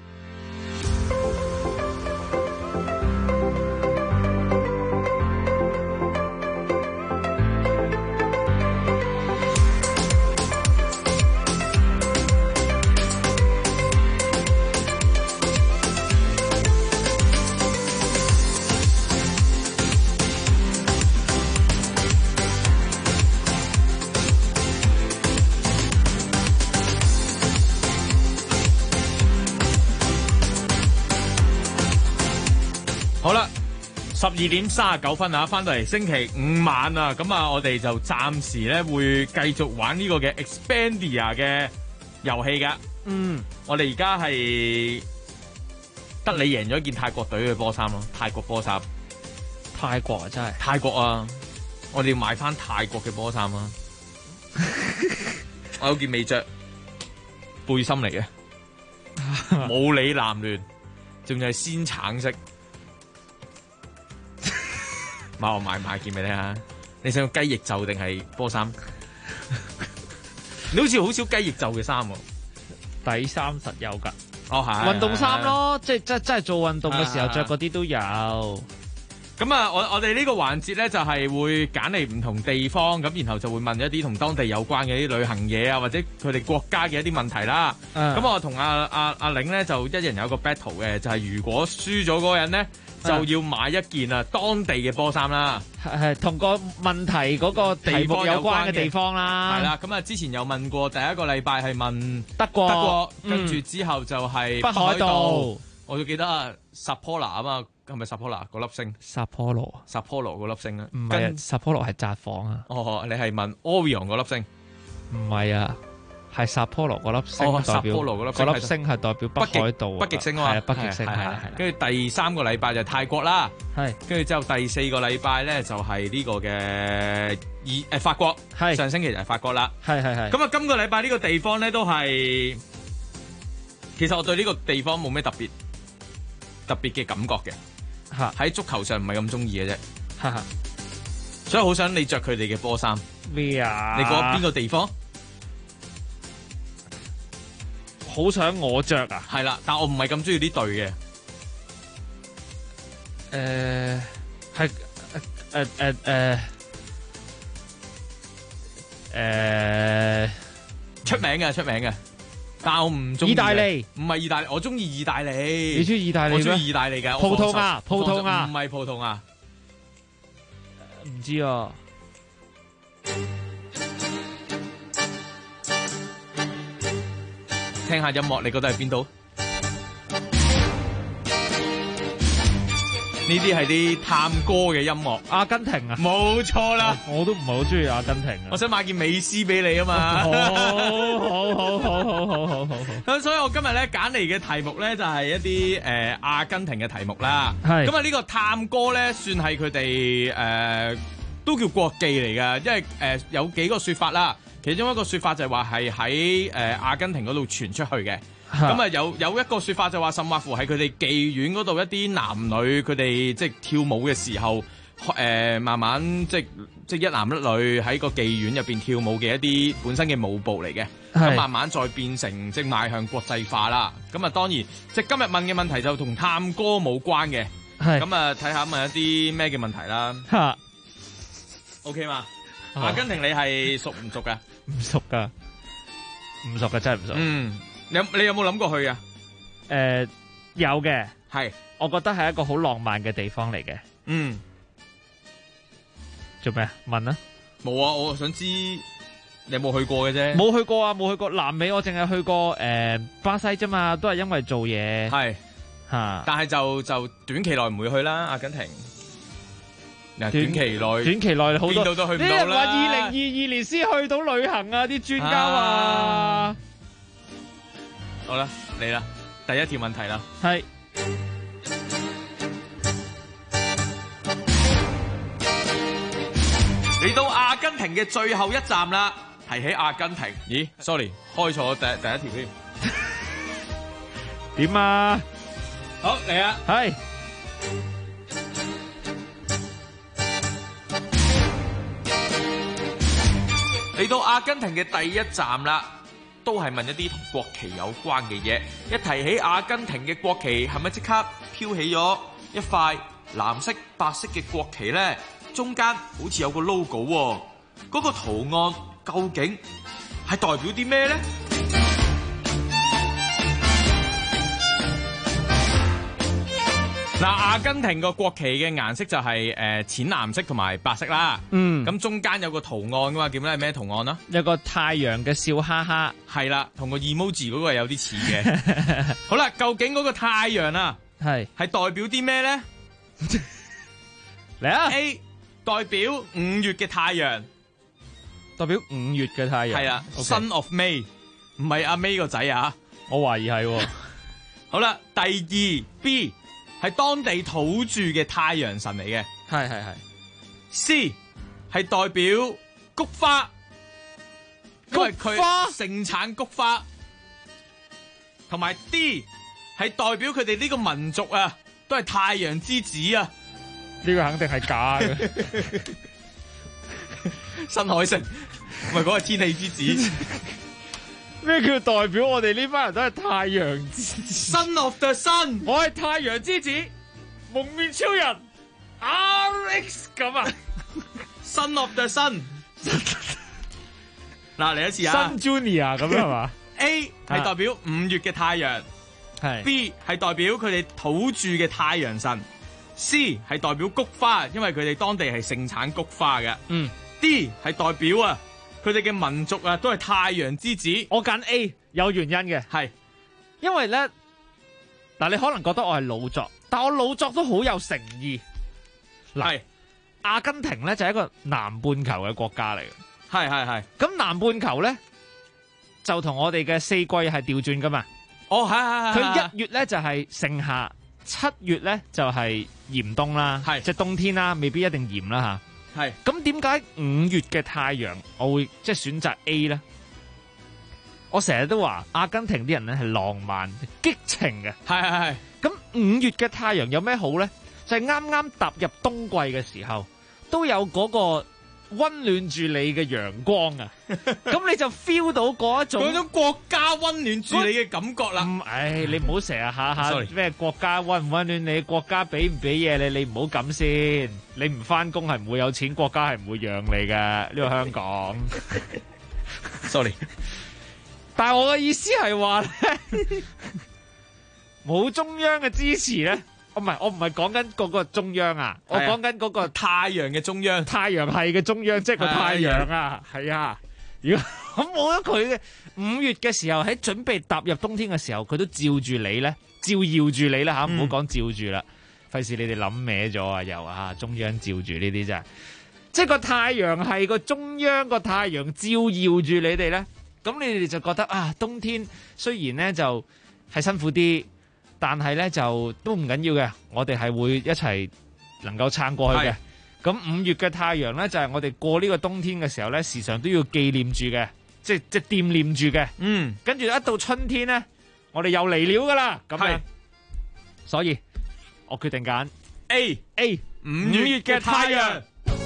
好啦，12點39分啊，翻到嚟星期五晚啊，咁啊，我哋就暫時咧會繼續玩呢個嘅 Expedia 嘅遊戲噶。我哋而家係得你贏咗件泰國隊嘅波衫咯，泰國波衫。 泰國啊，真係泰國啊！我哋要買翻泰國嘅波衫啊！我有件未着背心嚟嘅，冇理藍聯，仲要係鮮橙色。我買件俾你啊！你想要雞翼袖定係波衫？你好似好少雞翼袖嘅衫喎， 底衫實有㗎。 哦，係運動衫咯，即係真係做運動嘅時候着嗰啲都有。 咁啊，我哋呢個環節咧就係會揀嚟唔同地方，咁然後就會問一啲同當地有關嘅啲旅行嘢啊，或者佢哋國家嘅一啲問題啦。咁我同阿玲咧就一人有一個 battle 嘅，就係如果輸咗嗰個人咧，就要買一件啊當地嘅波衫啦， 係同個問題嗰個題目有關嘅地方啦。 係啦，咁啊之前有問過，第一個禮拜係問德國， 跟住之後就係北海道。 我就記得啊，Sapporo啊嘛，係咪 Sapporo 嗰粒星 ？Sapporo 嗰粒星啊？ 唔係啊，Sapporo係札幌啊。 哦，你係問 Orion 嗰粒星？ 唔係啊。係札幌羅嗰粒星代表，嗰粒星係代表北海道北極星啊嘛， 係北極星係。 跟住第3個禮拜就泰國啦， 係。跟住之後第4個禮拜咧就係呢個嘅法國，係上星期就係法國啦， 係。 咁啊，今個禮拜呢個地方咧都係，其實我對呢個地方冇咩特別嘅感覺嘅，喺足球上唔係咁中意嘅啫，所以好想你着佢哋嘅波衫。 咩啊？ 你覺得邊個地方？ 好想我着啊！ 係啦，但我唔係咁中意呢隊嘅。 係出名嘅，但我唔中意。 意大利唔係意大利，我中意意大利。 你中意意大利咩？ 我中意意大利嘅。 葡萄牙唔係葡萄牙。 唔知啊。 聽下音樂，你覺得係邊度？呢啲係啲探歌嘅音樂。 阿根廷啊， 冇錯啦。 我都唔係好中意阿根廷啊。 我想買件美斯俾你啊嘛。 好。 咁所以我今日咧揀嚟嘅題目咧就係一啲阿根廷嘅題目啦。 係。 咁啊呢個探歌咧算係佢哋都叫國技嚟㗎，因為有幾個說法啦。其中一個說法就係話係喺阿根廷嗰度傳出去嘅，咁啊有一個說法就話甚或乎係佢哋妓院嗰度一啲男女佢哋即係跳舞嘅時候，慢慢即係一男一女喺個妓院入邊跳舞嘅一啲本身嘅舞步嚟嘅，咁慢慢再變成即係邁向國際化啦。咁啊當然即係今日問嘅問題就同探歌冇關嘅，咁啊睇下問一啲咩嘅問題啦。OK 嘛？阿根廷你係熟唔熟噶？ 唔熟噶，真係唔熟。 你有冇諗過去啊？ 有嘅， 係， 我覺得係一個好浪漫嘅地方嚟嘅。做咩啊？問啊？ 冇啊！我想知你有冇去過嘅啫。 冇去過啊！冇去過南美，我淨係去過巴西啫嘛，都係因為做嘢。 係但係就短期內唔會去啦，阿根廷。短期內好多邊度都去唔到啦。 啲人話2022年先去到旅行啊，啲專家話。 好啦，嚟啦，第一條問題啦。 係。 嚟到阿根廷嘅最後一站啦， 提起阿根廷，咦 ，sorry， 開錯第一條添。 點啊？ 好嚟啊！ 係嚟到阿根廷嘅第一站啦，都係問一啲同國旗有關嘅嘢。一提起阿根廷嘅國旗，係咪即刻飄起咗一塊藍色、白色嘅國旗呢？中間好似有個 logo 喎，嗰個圖案究竟係代表啲咩呢？嗱，阿根廷個國旗嘅顏色就係淺藍色同埋白色啦。咁中間有個圖案噶嘛，叫咩？係咩圖案啊？ 有個太陽嘅笑哈哈， 係啦，同個 emoji 嗰個有啲似嘅。好啦，究竟嗰個太陽啊，係代表啲咩咧？ 嚟啊 ！A 代表5月嘅太陽， 代表5月嘅太陽， 係啦 ，Son of May， 唔係阿 May 個仔啊， 我懷疑係。 好啦，第二 B。係當地土著嘅太陽神嚟嘅， 係。 C 係代表菊花，因為佢盛產菊花，同埋 D 係代表佢哋呢個民族啊，都係太陽之子啊。 呢個肯定係假嘅。 新海誠，唔係嗰個天氣之子。 咩叫代表我哋呢班人都係太陽之子 ？Son of the sun， 我係太陽之子，蒙面超人 RX 咁啊 ！Son of the sun， 嗱嚟一次啊 ！Sun Junior 咁樣係嘛 ？A 係代表5月嘅太陽，係 B 係代表佢哋土著嘅太陽神，C 係代表菊花，因為佢哋當地係盛產菊花嘅。D 係代表啊。佢哋嘅民族啊，都係太陽之子。 我揀 A 有原因嘅， 係因為咧嗱，你可能覺得我係老作，但我老作都好有誠意。係阿根廷咧就係一個南半球嘅國家嚟嘅， 係。 咁南半球咧就同我哋嘅四季係調轉噶嘛。 哦，係。 佢1月咧就係盛夏，7月咧就係嚴冬啦，即係冬天啦，未必一定嚴啦吓。 係咁點解5月嘅太陽我會即係選擇 A 咧？我成日都話阿根廷啲人咧係浪漫激情嘅， 係。 咁5月嘅太陽有咩好咧？就係啱啱踏入冬季嘅時候，都有嗰個溫暖住你嘅陽光啊！咁你就 feel 到嗰種國家溫暖住你嘅感覺啦。 你唔好成日下下咩國家溫唔溫暖你，國家俾唔俾嘢你唔好咁先。你唔翻工係唔會有錢，國家係唔會讓你嘅。呢個香港 ，sorry。 但係我嘅意思係話咧，冇中央嘅支持咧。我唔係講緊嗰個中央啊，我講緊嗰個太陽嘅中央， 太陽系嘅中央，即係個太陽啊，係啊。如果咁冇咗佢嘅5月嘅時候，喺準備踏入冬天嘅時候，佢都照住你咧，照耀住你啦吓，唔好講照住啦，費事你哋諗歪咗啊又啊，中央照住呢啲真係，即係個太陽係個中央個太陽照耀住你哋咧，咁你哋就覺得啊，冬天雖然咧就係辛苦啲。但係咧就都唔緊要嘅，我哋係會一齊能夠撐過去嘅。咁5月嘅太陽咧就係我哋過呢個冬天嘅時候咧，時常都要紀念住嘅，即係惦念住嘅。跟住一到春天咧，我哋又嚟了噶啦。咁樣，所以我決定揀 A 5月嘅太陽。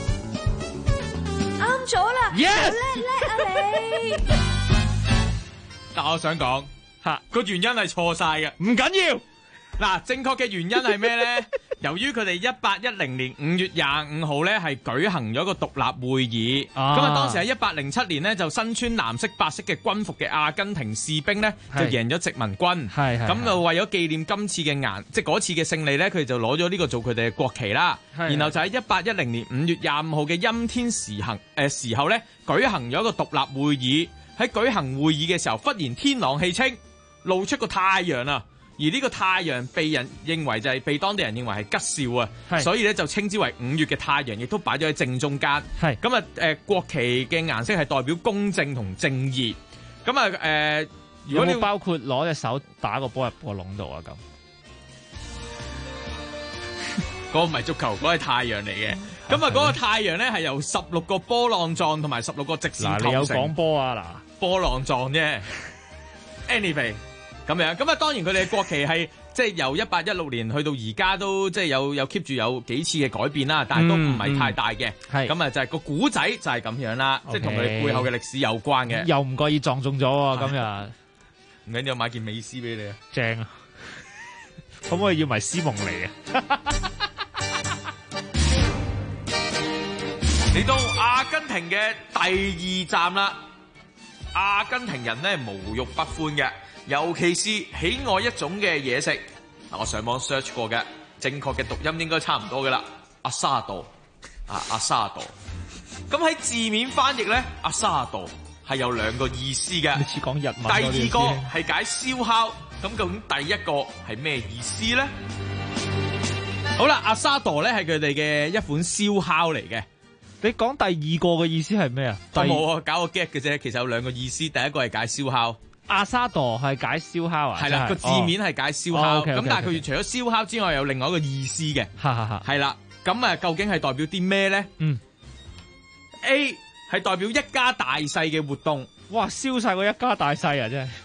啱咗啦，好叻啊你！ 但我想講。個原因係錯晒嘅， 唔緊要。 嗱，正確嘅原因係咩咧？由於佢哋1810年5月25號咧係舉行咗個獨立會議，咁啊當時喺1807年咧就身穿藍色白色嘅軍服嘅阿根廷士兵咧就贏咗殖民軍，咁就為咗紀念今次嘅即係嗰次嘅勝利咧，佢哋就攞咗呢個做佢哋嘅國旗啦。然後就喺1810年5月25號嘅陰天時候咧舉行咗一個獨立會議。喺舉行會議嘅時候，忽然天朗氣清，露出個太陽啊！而呢個太陽被人認為就係被當地人認為係吉兆啊，所以咧就稱之為5月嘅太陽，亦都擺咗喺正中間。咁啊國旗嘅顏色係代表公正同正義。咁啊如果你有冇包括攞隻手打個波入個窿度啊？咁嗰個唔係足球，嗰個係太陽嚟嘅。 咁啊，嗰個太陽咧係由16個波浪狀同埋16個直線構成。 嗱，你有講波啊嗱， 波浪狀啫。Anyway， 咁樣咁啊，當然佢哋嘅國旗係即係由1816年去到而家都即係有 keep 住有幾次嘅改變啦，但係都唔係太大嘅。咁啊，就係個古仔就係咁樣啦，即係同佢哋背後嘅歷史有關嘅。 又唔覺意撞中咗喎，今日唔緊要，買件美斯俾你啊， 正啊！可唔可以要埋斯蒙尼啊？ 嚟到阿根廷嘅第2站啦，阿根廷人咧無肉不歡嘅，尤其是喜愛一種嘅嘢食。我上網 search 過嘅，正確嘅讀音應該差唔多噶啦，阿沙度阿沙度。咁喺字面翻譯咧，阿沙度係有2個意思嘅。 你似講日文。 第2個係解燒烤，咁究竟第1個係咩意思咧？好啦，阿沙度咧係佢哋嘅一款燒烤嚟嘅。 你講第2個嘅意思係咩啊？ 冇啊，搞個 get 嘅啫。其實有2個意思，第1個係解燒烤。 阿沙度係解燒烤啊？ 係啦，個字面係解燒烤。咁但係佢除咗燒烤之外，有另外一個意思嘅。係啦，咁啊，究竟係代表啲咩咧？A 係代表一家大細嘅活動。 哇，燒晒個一家大細啊！真係。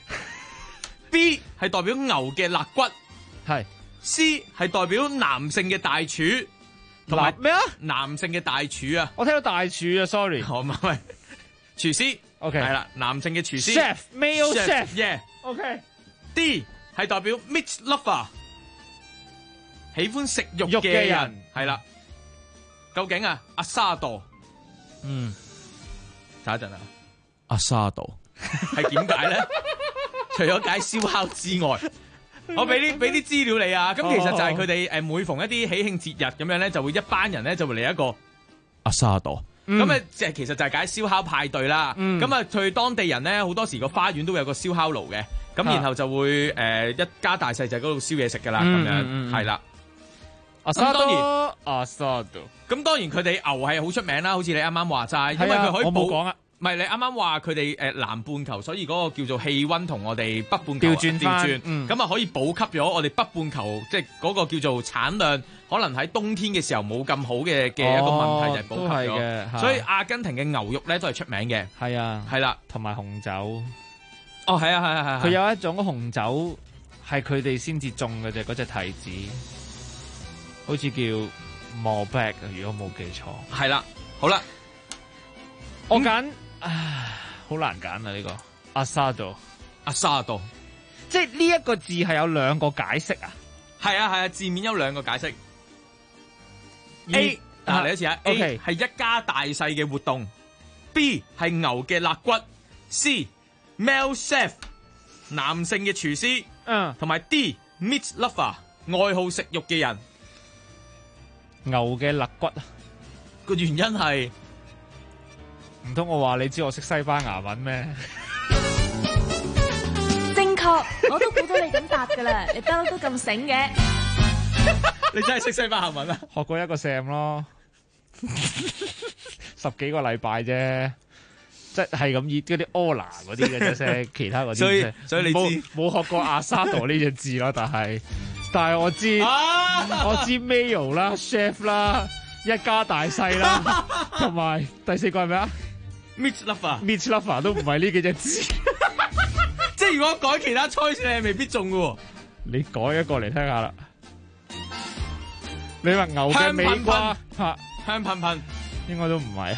B 係代表牛嘅肋骨。 係。 C 係代表男性嘅大廚。同埋咩啊？ 男性嘅大廚啊！ 我聽到大廚啊 ，sorry。 唔係，廚師。OK， 係啦，男性嘅廚師。 Chef，male chef。 OK。D 係代表 meat lover， 喜歡食肉嘅人。係啦。究竟啊，阿沙度，等一陣啊，阿沙度係點解咧？除咗解燒烤之外。我俾啲資料你啊，咁其實就係佢哋每逢一啲喜慶節日咁樣咧，就會一班人咧就會嚟一個阿沙度，咁啊其實就係解燒烤派對啦。咁啊，佢當地人咧好多時個花園都會有個燒烤爐嘅，咁然後就會一家大細就喺嗰度燒嘢食噶啦，咁樣係啦。阿沙度，阿沙度，咁當然佢哋牛係好出名啦，好似你啱啱話齋，因為佢可以我冇講啊。 唔係，你啱啱話佢哋南半球，所以嗰個叫做氣溫同我哋北半球調轉翻， 咁啊可以補給咗我哋北半球，即係嗰個叫做產量，可能喺冬天嘅時候冇咁好嘅一個問題就係補給咗。所以阿根廷嘅牛肉咧都係出名嘅。係啊，係啦， 同埋紅酒。 哦，係啊，係。 佢有一種紅酒係佢哋先至種嘅啫，嗰隻提子，好似叫 Malbec， 如果冇記錯。 係啦，好啦， 我揀。好難揀啊！呢個阿沙度，即係呢一個字係有2個解釋啊。 係啊，字面有2個解釋。A 嚟一次啊 ，A 係一家大細嘅活動。B 係牛嘅肋骨。C male chef 男性嘅廚師。同埋 D meat lover 愛好食肉嘅人。 牛嘅肋骨個原因係。 唔通我話你知我識西班牙文咩？ 正確，我都估到你咁答噶啦，你不嬲都咁醒嘅。 你真係識西班牙文啊？ 學過1個 Sam 咯，10幾個禮拜啫，即係咁熱嗰啲 Ola 嗰啲嘅啫，識其他嗰啲。 所以你知冇學過阿沙度呢隻字咯，但係我知我知 mail 啦 ，chef 啦，一家大細啦，同埋第4個係咩啊？ Meat lover 都唔係呢幾隻字， 即係如果改其他菜式，你係未必中嘅。 你改一個嚟聽下啦。你話牛嘅尾瓜香噴噴， 應該都唔係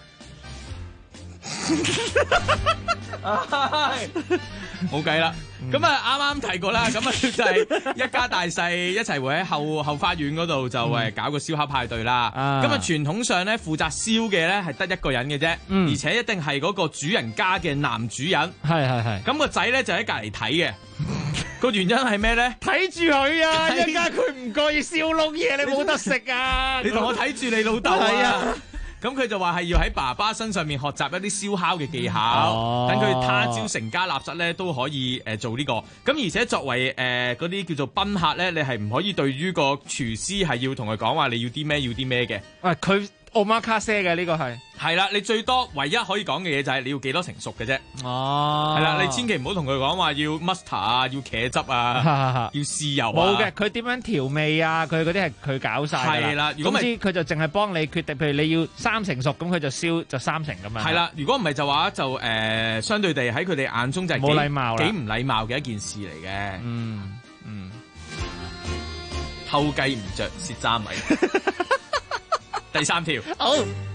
冇計啦。咁啊啱啱提過啦，咁啊就係一家大細一齊會喺後花園嗰度就搞個燒烤派對啦。咁啊傳統上咧負責燒嘅咧係得1個人嘅啫，而且一定係嗰個主人家嘅男主人。 係。 咁個仔咧就喺隔籬睇嘅。個原因係咩咧？ 睇住佢啊！一陣間佢唔覺意燒燶嘢，你冇得食啊！ 你同我睇住你老豆啊！咁佢就話係要喺爸爸身上面學習一啲燒烤嘅技巧，等佢他朝成家立室咧都可以做呢個。咁而且作為嗰啲叫做賓客咧，你係唔可以對於個廚師係要同佢講話你要啲咩嘅。 喂，佢 omakase 嘅呢個係啦，你最多唯一可以講嘅嘢就係你要幾多成熟嘅啫。 哦， 係啦，你千祈唔好同佢講話要 mustard 啊，要茄汁啊，要豉油啊。 冇嘅，佢點樣調味啊？佢嗰啲係佢搞晒㗎啦。 係啦，如果唔係佢就淨係幫你決定，譬如你要3成熟，咁佢就燒就3成咁樣。 係啦，如果唔係就話就相對地喺佢哋眼中就係冇禮貌啦， 幾唔禮貌嘅一件事嚟嘅。偷雞唔着蝕渣米。第3條。 好。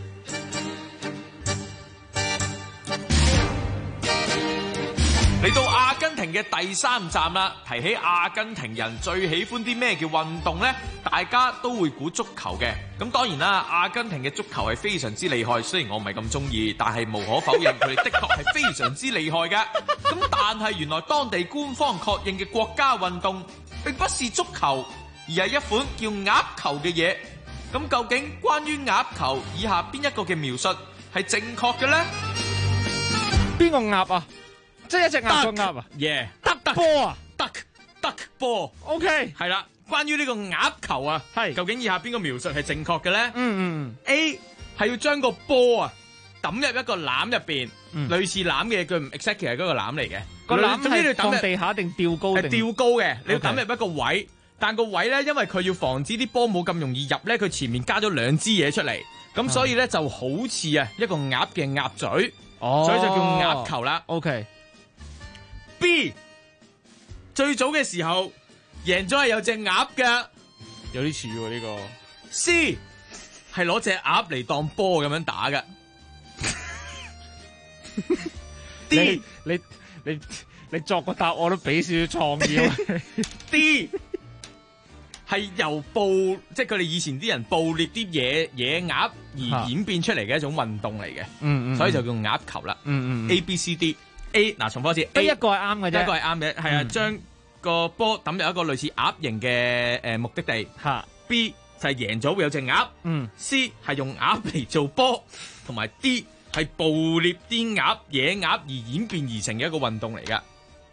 嚟到阿根廷嘅第3站啦，提起阿根廷人最喜歡啲咩嘅運動呢？大家都會估足球嘅。咁當然啦，阿根廷嘅足球係非常之厲害，雖然我唔係咁中意，但係無可否認佢哋的確係非常之厲害嘅。咁但係原來當地官方確認嘅國家運動並不是足球，而係一款叫鴨球嘅嘢。咁究竟關於鴨球以下邊一個嘅描述係正確嘅呢？ 邊個鴨啊？即係一隻鴨個鴨啊？ 耶！ 得波啊？ 得波。 OK， 係啦。關於呢個鴨球啊，係究竟以下邊個描述係正確嘅咧？A 係要將個波啊抌入一個籃入邊，類似籃嘅嘢，佢唔 exactly 係嗰個籃嚟嘅。 個籃係放地下定吊高？ 係吊高嘅，你要抌入一個位。但個位咧，因為佢要防止啲波冇咁容易入咧，佢前面加咗2支嘢出嚟，咁所以咧就好似啊一個鴨嘅鴨嘴，所以就叫鴨球啦。OK。B 最早嘅時候贏咗係有隻鴨嘅， 有啲似喎呢個。 C 係攞隻鴨嚟當波咁樣打嘅。D 你作個答案都俾少少創意。 D 係由捕，即係佢哋以前啲人捕獵啲野鴨而演變出嚟嘅一種運動嚟嘅，所以就叫鴨球啦。A B C D A 嗱，重複一次， 得一個係啱嘅啫， 一個係啱嘅，係啊，將個波抌入一個類似鴨形嘅目的地。B 就係贏咗會有隻鴨。C 係用鴨嚟做波，同埋 D 係捕獵啲野鴨而演變而成嘅一個運動嚟噶。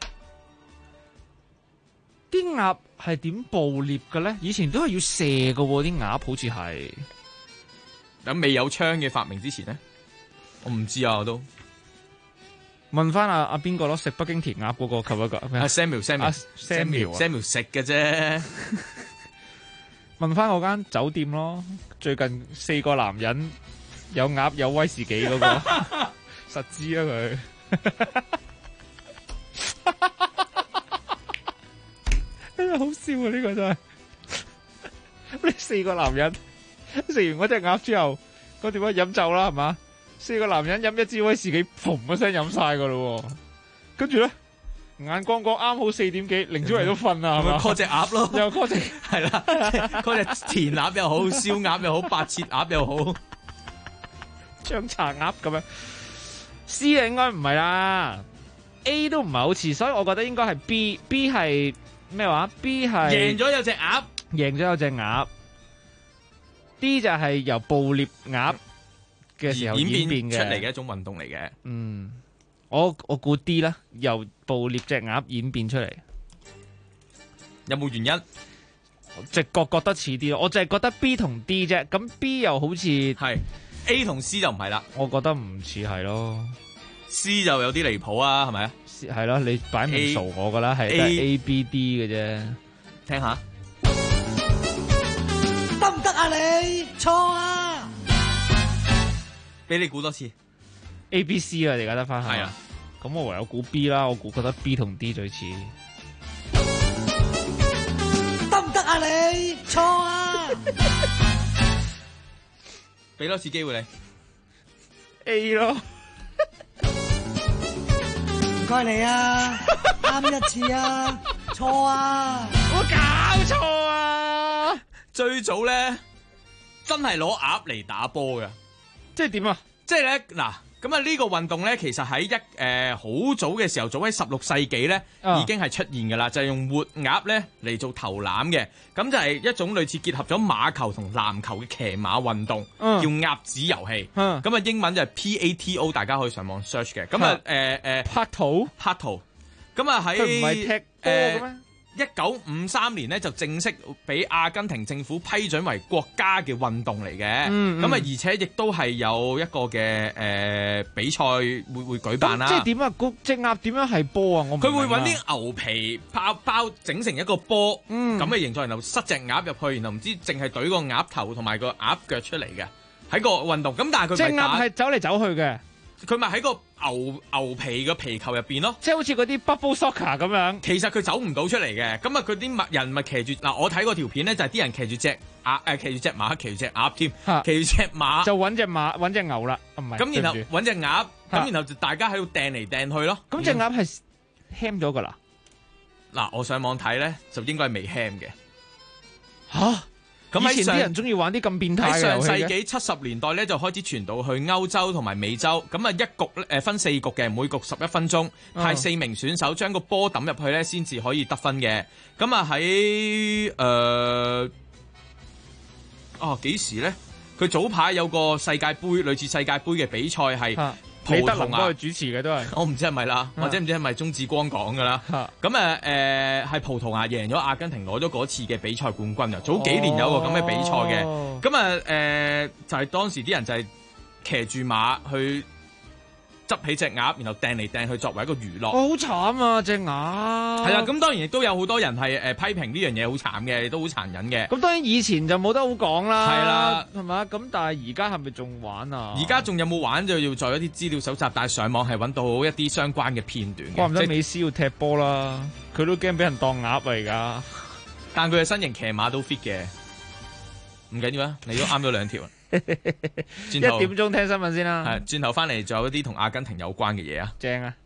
啲鴨係點捕獵嘅咧？以前都係要射嘅喎，啲鴨好似係。 咁未有槍嘅發明之前咧，我唔知啊，我都問翻阿邊個咯？食北京填鴨嗰個求一個咩 ？Samuel 食嘅啫。 問翻我間酒店咯，最近4個男人有鴨有威士忌嗰個，實知啊佢。好笑啊！呢個真係，呢4個男人食完嗰隻鴨之後，嗰點解飲酒啦？係嘛？4個男人飲1支威士忌，嘭一聲飲晒噶咯。跟住咧，眼光光啱好4點幾，凌朝嚟都瞓啦，係嘛 ？call 隻鴨咯， 又 call 隻係啦，call 隻田鴨又好，燒鴨又好，白切鴨又好， 醬茶鴨咁樣。C 啊，應該唔係啦 ，A 都唔係好似，所以我覺得應該係 B。B 係。咩話 ？B 係贏咗有隻鴨， 贏咗有隻鴨。D 就係由捕獵鴨嘅時候演變出嚟嘅一種運動嚟嘅。 我估 D 啦，由捕獵隻鴨演變出嚟。 有冇原因？ 直覺覺得似啲咯，我淨係覺得 B 同 D 啫。咁 B 又好似係 A 同 C 就唔係啦。 我覺得唔似係咯。 C 就有啲離譜啊，係咪啊？ 係咯，你擺明傻我噶啦，係 A、B、D 嘅啫。 聽下得唔得啊？你錯啊！ 俾你估多次 A、B、C 啊，你而家得翻係啊。咁我唯有估 B 啦，我覺得 B 同 D 最似。 得唔得啊？你錯啊！ 俾多次機會你 A 咯。 唔該你啊，啱一次啊，錯啊， 我搞錯啊！ 最早咧真係攞鴨嚟打波㗎， 即係點啊？ 即係咧嗱，咁啊呢個運動咧，其實喺好早嘅時候，早喺16世紀咧已經係出現㗎啦，就係用活鴨咧嚟做投籃嘅，咁就係一種類似結合咗馬球同籃球嘅騎馬運動，叫鴨子遊戲。咁啊英文就係 PATO， 大家可以上網 search 嘅。咁啊拍圖， 咁啊喺佢唔係踢波嘅咩？ 1953年咧就正式俾阿根廷政府批准為國家嘅運動嚟嘅。咁啊，而且亦都係有一個嘅比賽會舉辦啦。 即係點啊？隻鴨點樣係波啊？ 佢會揾啲牛皮包整成一個波咁嘅形狀，然後塞隻鴨入去，然後唔知淨係懟個鴨頭同埋個鴨腳出嚟嘅，喺個運動。咁但係佢隻鴨係走嚟走去嘅，佢咪喺個牛皮嘅皮球入邊咯，即係好似嗰啲 bubble soccer 咁樣。其實佢走唔到出嚟嘅，咁啊佢啲人咪騎住嗱，我睇過條片咧，就係啲人騎住隻鴨，騎住隻馬，騎住隻鴨添，騎住隻馬就揾隻馬揾隻牛啦，唔係。咁然後揾隻鴨，咁然後就大家喺度掟嚟掟去咯。咁隻鴨係輕咗噶啦。嗱，我上網睇咧，就應該係未輕嘅。吓？咁以前啲人中意玩啲咁變態嘅遊戲嘅。喺上世紀70年代咧，就開始傳到去歐洲同埋美洲。咁啊，一局分4局嘅，每局11分鐘，派4名選手將個波抌入去咧，先至可以得分嘅。咁啊喺幾時咧？佢早排有個世界盃，類似世界盃嘅比賽係。李德林幫佢主持嘅都係，我唔知係咪啦，或者唔知係咪鐘志光講㗎啦。咁係葡萄牙贏咗阿根廷，攞咗嗰次嘅比賽冠軍啊！早幾年有個咁嘅比賽嘅，咁就係當時啲人就係騎住馬去執起隻鴨，然後掟嚟掟去作為一個娛樂。好慘啊隻鴨！係啦，咁當然亦都有好多人係批評呢樣嘢好慘嘅，都好殘忍嘅。咁當然以前就冇得好講啦，係啦，係嘛？咁但係而家係咪仲玩啊？而家仲有冇玩就要做一啲資料搜集，但係上網係揾到一啲相關嘅片段嘅。怪唔得美斯要踢波啦，佢都驚俾人當鴨啊而家。但佢嘅身形騎馬都 fit 嘅，唔緊要啊，你都啱咗2條。1點鐘聽新聞先啦。係，轉頭翻嚟仲有一啲同阿根廷有關嘅嘢啊。正啊！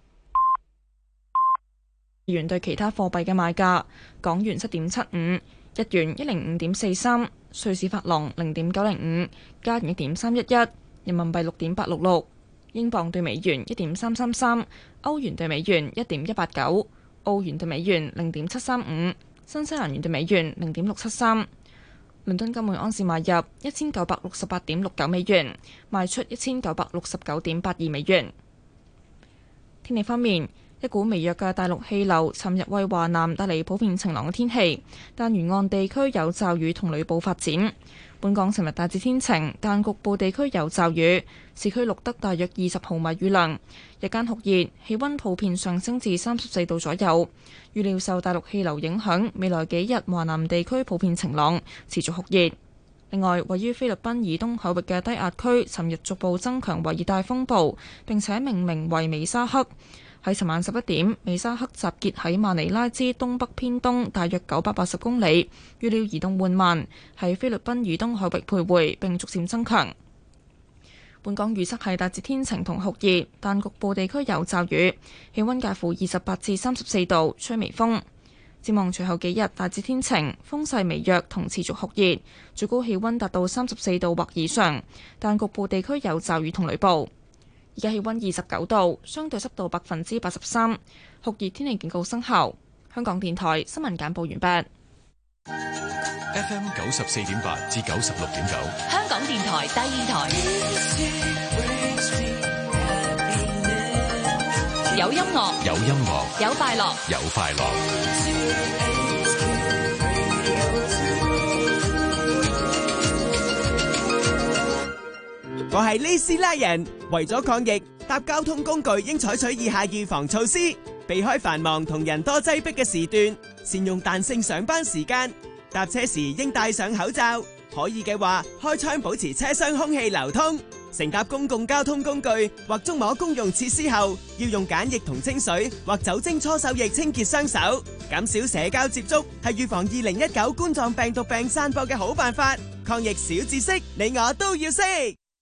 元對其他貨幣嘅賣價：港元7.75，日元105.43，瑞士法郎0.905，加元1.311，人民幣6.866，英鎊對美元1.333，歐元對美元1.189，澳元對美元0.735，新西蘭元對美元0.673。倫敦金每盎司買入1968.69美元，賣出1969.82美元。天氣方面，一股微弱嘅大陸氣流尋日為華南帶嚟普遍晴朗嘅天氣，但沿岸地區有驟雨同雷暴發展。本港尋日大致天晴，但局部地區有驟雨。市區錄得大約20毫米雨量，日間酷熱，氣溫普遍上升至34度左右。預料受大陸氣流影響，未來幾日華南地區普遍晴朗，持續酷熱。另外，位於菲律賓以東海域嘅低壓區，尋日逐步增強為熱帶風暴，並且命名為美沙克。喺尋晚11點，美沙克集結喺馬尼拉之東北偏東大約980公里，預料移動緩慢，喺菲律賓以東海域徘徊並逐漸增強。本港預測係大致天晴同酷熱，但局部地區有驟雨，氣溫介乎28至34度，吹微風。展望隨後幾日大致天晴，風勢微弱同持續酷熱，最高氣溫達到34度或以上，但局部地區有驟雨同雷暴。而家氣溫29度，相對濕度83%，酷熱天氣警告生效。香港電台新聞簡報完畢。 FM 94.8至96.9， 香港電台第2台，有音樂， 有音樂， 有快樂， 有快樂。 我係呢斯拉人，為咗抗疫，搭交通工具應採取以下預防措施：避開繁忙同人多擠迫嘅時段，善用彈性上班時間，搭車時應戴上口罩，可以嘅話開窗保持車廂空氣流通。乘搭公共交通工具或觸摸公用設施後，要用梘液同清水或酒精搓手液清潔雙手。減少社交接觸係預防2019冠狀病毒病散播嘅好辦法。抗疫小知識，你我都要識。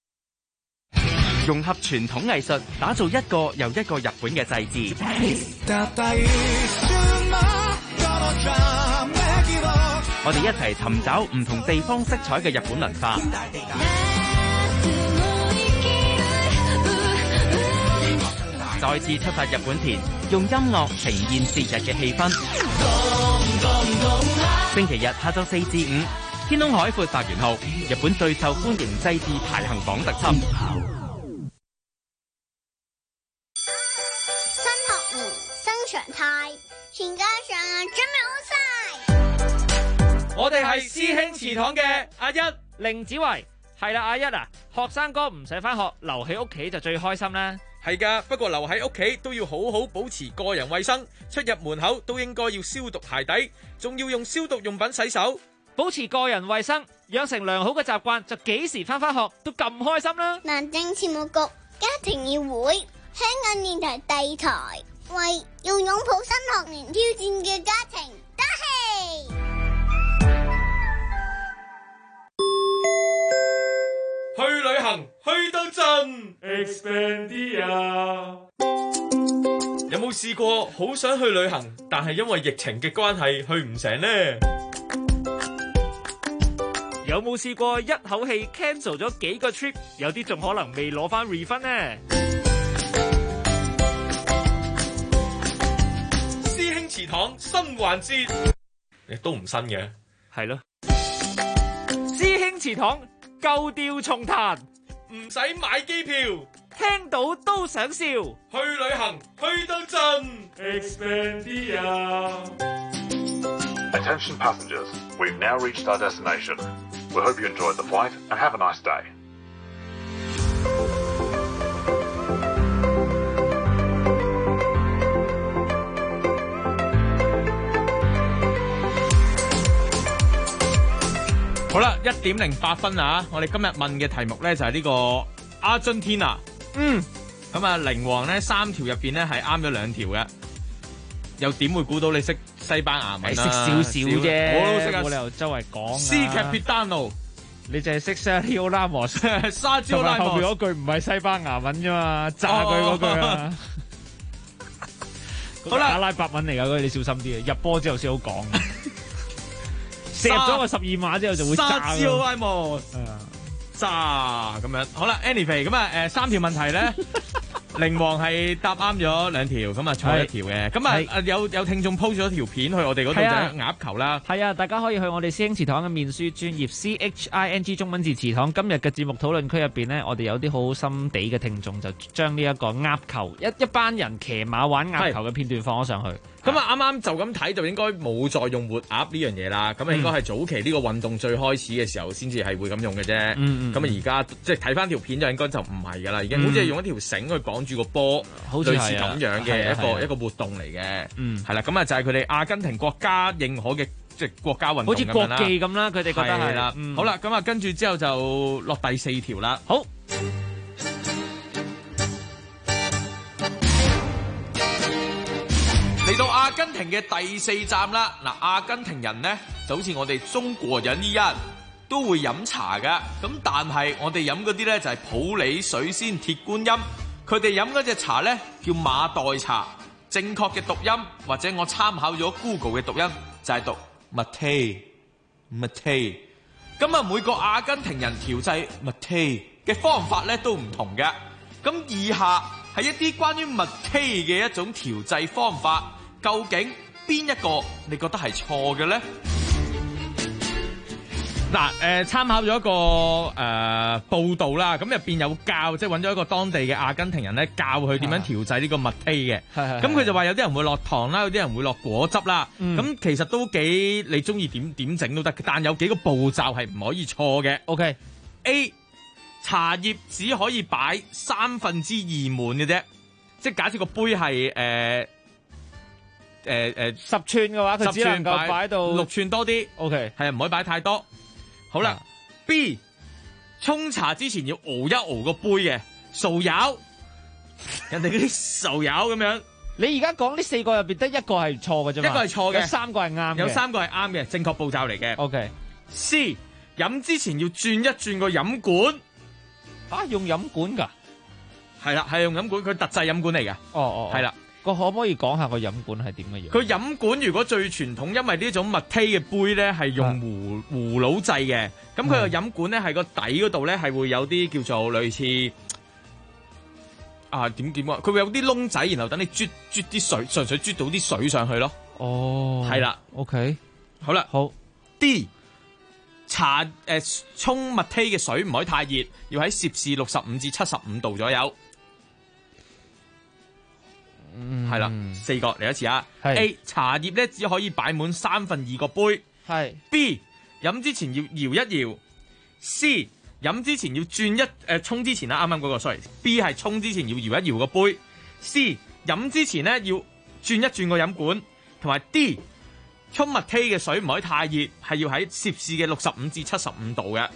融合傳統藝術，打造一個又一個日本嘅祭祀。我哋一齊尋找唔同地方色彩嘅日本文化。再次出發日本前，用音樂呈現節日嘅氣氛。星期日下晝4至5，天空海闊發源號，日本最受歡迎祭祀排行榜特輯。 新學年新常態， 全家上啊，準備好晒。 我哋係師兄祠堂嘅阿一凌子維，係啦，阿一啊，學生哥唔使返學，留喺屋企就最開心啦。 係噶，不過留喺屋企都要好好保持個人衛生，出入門口都應該要消毒鞋底，仲要用消毒用品洗手， 保持個人衛生，養成良好嘅習慣，就幾時返學都咁開心啦。 民政事務局家庭議會，香港電台第二台，為要擁抱新學年挑戰嘅家庭打氣。 去旅行去到盡 Expandia。 有冇試過好想去旅行，但係因為疫情嘅關係去唔成呢？ 有冇試過一口氣 cancel 咗幾個 trip， 有啲仲可能未攞翻 refund 呢？ 師兄祠堂新環節，亦都唔新嘅， 係咯。師兄祠堂舊調重彈， 唔使買機票， 聽到都想笑。 去旅行去到盡 Expandia。 Attention passengers, we've now reached our destination. We hope you enjoyed the flight and have a nice day. 好啦，1:08啊！我哋今日問嘅題目咧就係呢個阿根廷啊。咁啊，靈王咧3條入邊咧係啱咗2條嘅，又點會估到你識西班牙文啊？ 識少少啫， 我都識啊， 冇理由周圍講。 C Capitano， 你淨係識 Sergio Ramos， 同埋後邊嗰句唔係西班牙文啫嘛，炸佢嗰句啊。好啦，阿拉伯文嚟㗎，嗰啲你小心啲啊！入波之後先好講。射入咗個12碼之後就會炸㗎。 炸咁樣，好啦 ，anyway 咁啊，3條問題咧，靈王係答啱咗2條，咁啊錯1條嘅，咁啊有聽眾 post 咗條片去我哋嗰度就鴨球啦， 係啊，大家可以去我哋師兄祠堂嘅面書專頁 CHING 中文字祠堂，今日嘅節目討論區入邊呢，我哋有啲好心地嘅聽眾就將呢一個鴨球一班人騎馬玩鴨球嘅片段放咗上去。 咁啊，啱啱就咁睇就應該冇再用活鴨呢樣嘢啦。咁啊，應該係早期呢個運動最開始嘅時候先至係會咁用嘅啫。咁啊，而家即係睇翻條片就應該就唔係噶啦，已經好似係用一條繩去綁住個波，類似咁樣嘅一個活動嚟嘅。係啦，咁啊就係佢哋阿根廷國家認可嘅即係國家運動咁樣啦。好似國技咁啦，佢哋覺得係啦。好啦，咁啊跟住之後就落第4條啦。好。嚟到阿根廷嘅第4站啦，嗱，阿根廷人呢就好似我哋中國人一樣都會飲茶噶，咁但係我哋飲嗰啲呢就係普洱水仙鐵觀音，佢哋飲嗰隻茶呢叫馬黛茶，正確嘅讀音或者我參考咗 Google 嘅讀音就係讀 Mate。咁啊，每個阿根廷人調製 Mate 嘅方法呢都唔同嘅，咁以下係一啲關於 Mate 嘅一種調製方法。究竟邊一個你覺得係錯嘅咧？嗱，參考咗一個報道啦，咁入邊有教，即係揾咗一個當地嘅阿根廷人咧，教佢點樣調製呢個Mate嘅。咁佢就話有啲人會落糖啦，有啲人會落果汁啦。咁其實都幾你中意點整都得，但有幾個步驟係唔可以錯嘅。OK， A 茶葉只可以擺2/3滿嘅啫，即係假設個杯係10寸嘅話，佢只能夠擺到6寸多啲。OK， 係啊，唔可以擺太多。好啦，B 沖茶之前要熬一熬個杯嘅，掃油，人哋嗰啲掃油咁樣。你而家講呢4個入邊得1個係錯嘅啫嘛？1個係錯嘅，有3個係啱嘅。有3個係啱嘅，正確步驟嚟嘅。OK。C 飲之前要轉一轉個飲管。啊，用飲管㗎？係啦，係用飲管，佢特製飲管嚟嘅。係啦。可唔可以講下個飲管係點嘅樣？佢飲管如果最傳統，因為呢種Mate嘅杯咧係用葫蘆製嘅，咁佢個飲管咧係個底嗰度咧係會有啲叫做類似點啊？佢會有啲窿仔，然後等你啜啲水，純粹啜到啲水上去咯。哦，係啦。OK， 好啦，好。D 茶沖Mate嘅水唔可以太熱，要喺攝氏65至75度左右。 係啦，4個嚟一次啊。A 茶葉咧只可以擺滿2/3個杯。 係 B 飲之前要搖一搖。C 飲之前要沖之前啦，啱啱嗰個 sorry。B 係沖之前要搖一搖個杯。C 飲之前咧要轉一轉個飲管，同埋 D 沖麥梯嘅水唔可以太熱，係要喺攝氏嘅65至75度嘅。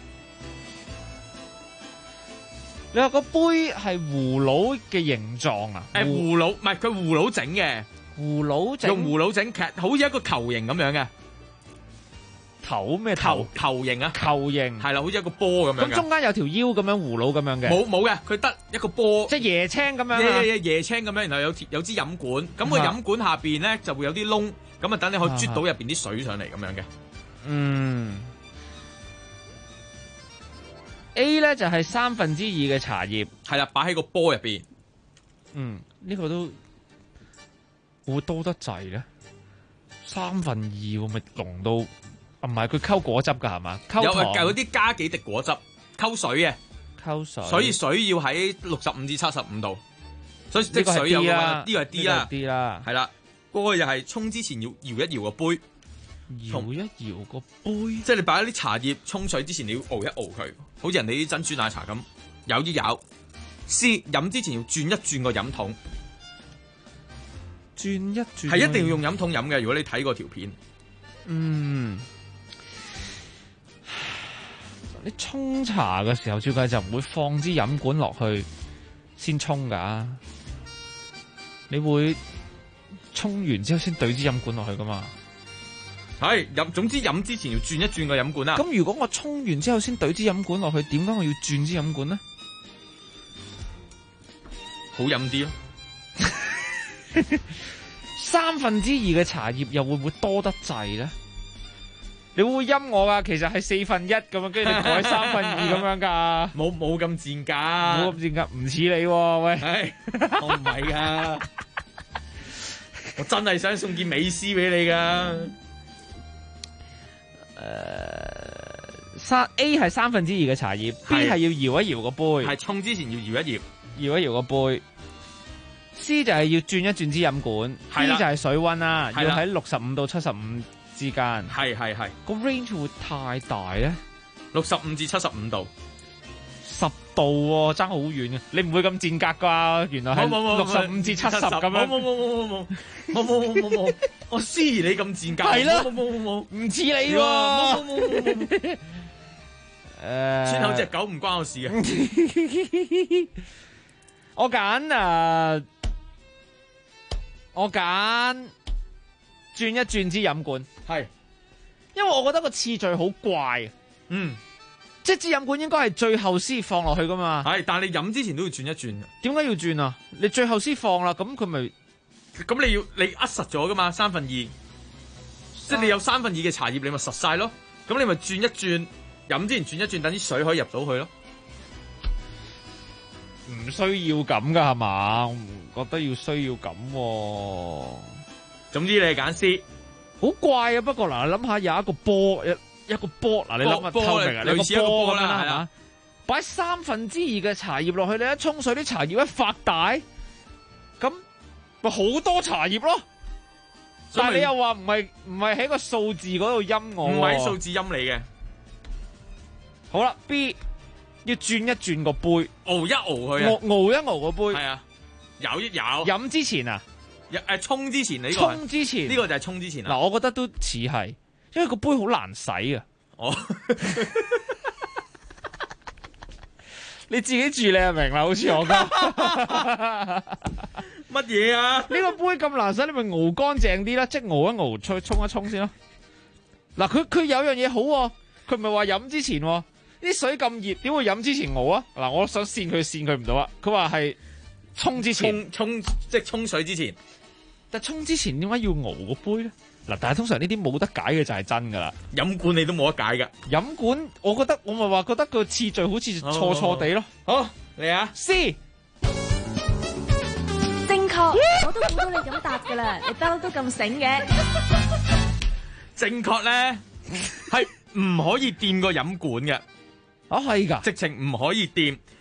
你話個杯係葫蘆嘅形狀啊？ 葫蘆唔係佢葫蘆整嘅， 葫蘆整用葫蘆整，其實好似一個球形咁樣嘅。 頭咩頭？ 球形啊， 球形係啦，好似一個波咁樣嘅。 咁中間有條腰咁樣葫蘆咁樣嘅？ 冇嘅，佢得一個波， 即係椰青咁樣。 椰青咁樣，然後有支飲管，咁個飲管下邊咧就會有啲窿，咁啊等你可以啜到入邊啲水上嚟咁樣嘅。 嗯。A 咧就係2/3嘅茶葉， 係啦，擺喺個波入邊。 呢個都會多得滯咧，2/3會咪濃到？唔係佢溝果汁㗎係嘛？溝糖有啲加幾滴果汁，溝水嘅， 溝水。 所以水要喺65至75度。所以即係水有個呢個係 D 啦，係啦，嗰個又係沖之前要搖一搖個杯。 搖一搖個杯， 即係你擺啲茶葉沖水之前，你要熬一熬佢，好似人哋啲珍珠奶茶咁，搖一搖。C 飲之前要轉一轉個飲筒， 轉一轉係一定要用飲筒飲嘅。如果你睇過條片， 你沖茶嘅時候，照計就唔會放支飲管落去先沖㗎，你會沖完之後先懟支飲管落去㗎嘛？ 係總之飲之前要轉一轉個飲管啦。 咁如果我沖完之後先懟支飲管落去，點解我要轉支飲管呢？ 好飲啲咯。 2/3嘅茶葉又會唔會多得滯咧？你會唔會陰我噶？其實係1/4咁樣，跟住你改2/3咁樣噶。 冇咁賤格， 冇咁賤格，唔似你喎，喂， 我唔係噶，我真係想送件美詩俾你噶。 A 係2/3嘅茶葉 ，B 係要搖一搖個杯， 係沖之前要搖一搖， 搖一搖個杯。C 就係要轉一轉支飲管，D 就係水溫啦，要喺65到75之間。 係個 range 會太大咧 ，65至75度 ，10度喎，爭好遠嘅。你唔會咁賤格啩？原來係65至70咁樣。 冇，我思疑你咁賤格。 係咯， 冇， 唔似你喎。 村口隻狗唔關我事嘅。 我揀轉一轉支飲管， 係， 因為我覺得個次序好怪。即係支飲管應該係最後先放落去噶嘛。 係，但係你飲之前都要轉一轉。 點解要轉啊？你最後先放啦，咁佢咪咁你扼實咗噶嘛？2/3，即係你有2/3嘅茶葉，你咪實晒咯。咁你咪轉一轉，飲之前轉一轉，等啲水可以入到去咯。 唔需要咁噶係嘛？我唔覺得要需要咁。 總之你係揀 C， 好怪啊！不過嗱，諗下有一個波，一個波嗱，你諗下透明啊， 類似一個波啦， 係嘛？擺2/3嘅茶葉落去，你一沖水啲茶葉一發大，咁咪好多茶葉咯。但係你又話唔係喺個數字嗰度陰我， 唔係喺數字陰你嘅。 好啦 ，B。要轉一轉個杯， 熬一熬佢啊！ 熬一熬個杯， 係啊，搖一搖。 飲之前啊， 沖之前呢個？ 沖之前呢個就係沖之前啦。 嗱，我覺得都似係，因為個杯好難洗啊。 哦， 你自己住你就明啦，好似我咁。 乜嘢啊？ 呢個杯咁難洗，你咪熬乾淨啲啦，即係熬一熬，再沖一沖先咯。嗱，佢有樣嘢好喎，佢唔係話飲之前喎。啲水咁熱，點會飲之前熬啊？嗱，我想扇佢唔到啊！佢話係沖之前， 即係沖水之前。 但係沖之前點解要熬個杯咧？嗱，但係通常呢啲冇得解嘅就係真噶啦。 飲管你都冇得解噶。 飲管，我咪話覺得個次序好似錯地咯。 好，嚟啊 C， 正確，我都估到你咁答噶啦，你不嬲都咁醒嘅。 正確咧係唔可以掂個飲管嘅。 係噶， 直情唔可以掂，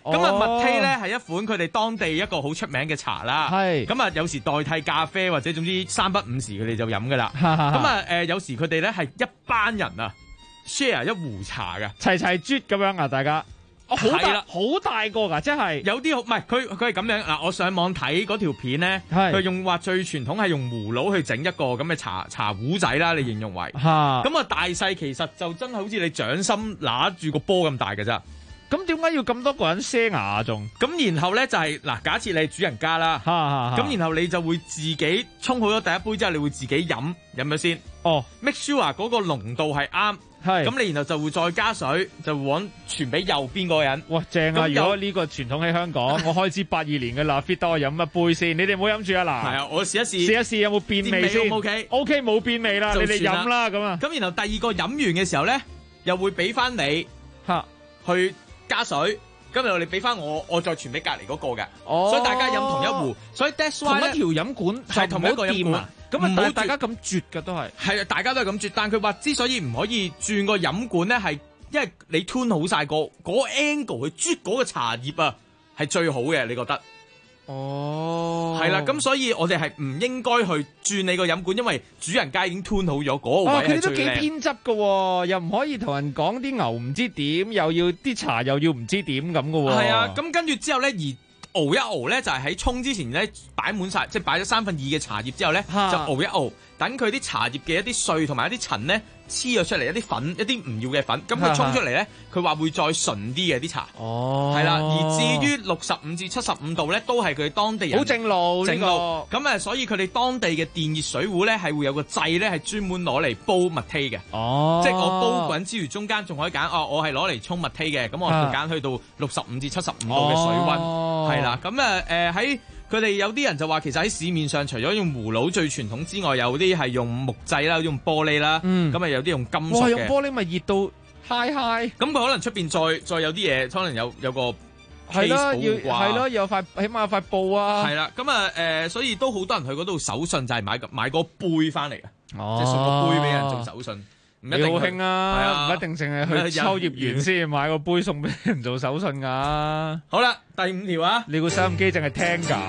咁啊，麥梯咧係一款佢哋當地一個好出名嘅茶啦。 係咁啊，有時代替咖啡或者總之三不五時佢哋就飲噶啦。咁啊，有時佢哋咧係一班人啊 share 一壺茶嘅， 齊齊啜咁樣啊，大家。好大好大個㗎，即係有啲好唔係佢係咁樣嗱。我上網睇嗰條片咧，佢用話最傳統係用葫蘆去整一個咁嘅茶壺仔啦，你形容為咁啊，大細其實就真係好似你掌心拿住個波咁大嘅啫。 咁點解要咁多個人 share 啊？仲咁然後咧就係嗱，假設你係主人家啦，咁然後你就會自己沖好咗第一杯之後，你會自己飲咗先。make sure 嗰個濃度係啱。咁你然後就會再加水，就往傳俾右邊嗰個人。 哇，正啊！如果呢個傳統喺香港，我開始82年嘅啦 ，fit 多我飲一杯先。你哋唔好飲住啊嗱。 係啊，我試一試。 試一試有冇變味先 ？OK 冇變味啦，你哋飲啦咁啊。 咁然後第二個飲完嘅時候咧，又會俾翻你去加水。咁然後你俾翻我再傳俾隔離嗰個嘅。所以大家飲同一壺。所以 that's why 同一條飲管係同一個飲管。 咁啊，唔好大家咁啜㗎都係。 係啊，大家都係咁啜，但佢話之所以唔可以轉個飲管咧，係因為你 tune 好晒嗰個 angle 去啜嗰個茶葉啊，係最好嘅，你覺得？係啦，咁所以我哋係唔應該去轉你個飲管，因為主人家已經 tune 好咗嗰個位係最靚。 佢哋都幾偏執㗎喎，又唔可以同人講啲牛唔知點，又要啲茶又要唔知點咁㗎喎。 係啊，咁跟住之後咧熬一熬咧，就係喺沖之前咧擺滿晒，即係擺咗3分2嘅茶葉之後咧，就熬一熬，等佢啲茶葉嘅一啲碎同埋一啲塵咧黐咗出嚟，一啲粉，一啲唔要嘅粉，咁佢沖出嚟咧，佢話會再純啲嘅啲茶。係啦，而至於65至75度咧，都係佢哋當地人好正路正路。咁啊，所以佢哋當地嘅電熱水壺咧，係會有個掣咧，係專門攞嚟煲麥梯嘅。即係我煲滾之餘，中間仲可以揀我係攞嚟沖麥梯嘅，咁我就揀去到65至75度嘅水溫。係啦，咁喺佢哋有啲人就話，其實喺市面上除咗用葫蘆最傳統之外，有啲係用木製啦，用玻璃啦，咁有啲用金屬嘅。 用玻璃咪熱到嗨！ 咁佢可能出邊再有啲嘢，可能有個係咯，係咯，有塊起碼有塊布啊。 係啦，咁所以都好多人去嗰度手信，就係買個杯翻嚟嘅，即係送個杯俾人做手信。 唔一定好興啊，唔一定淨係去秋葉原先買個杯送俾人做手信噶。 好啦，第5條啊， 你個收音機淨係聽㗎。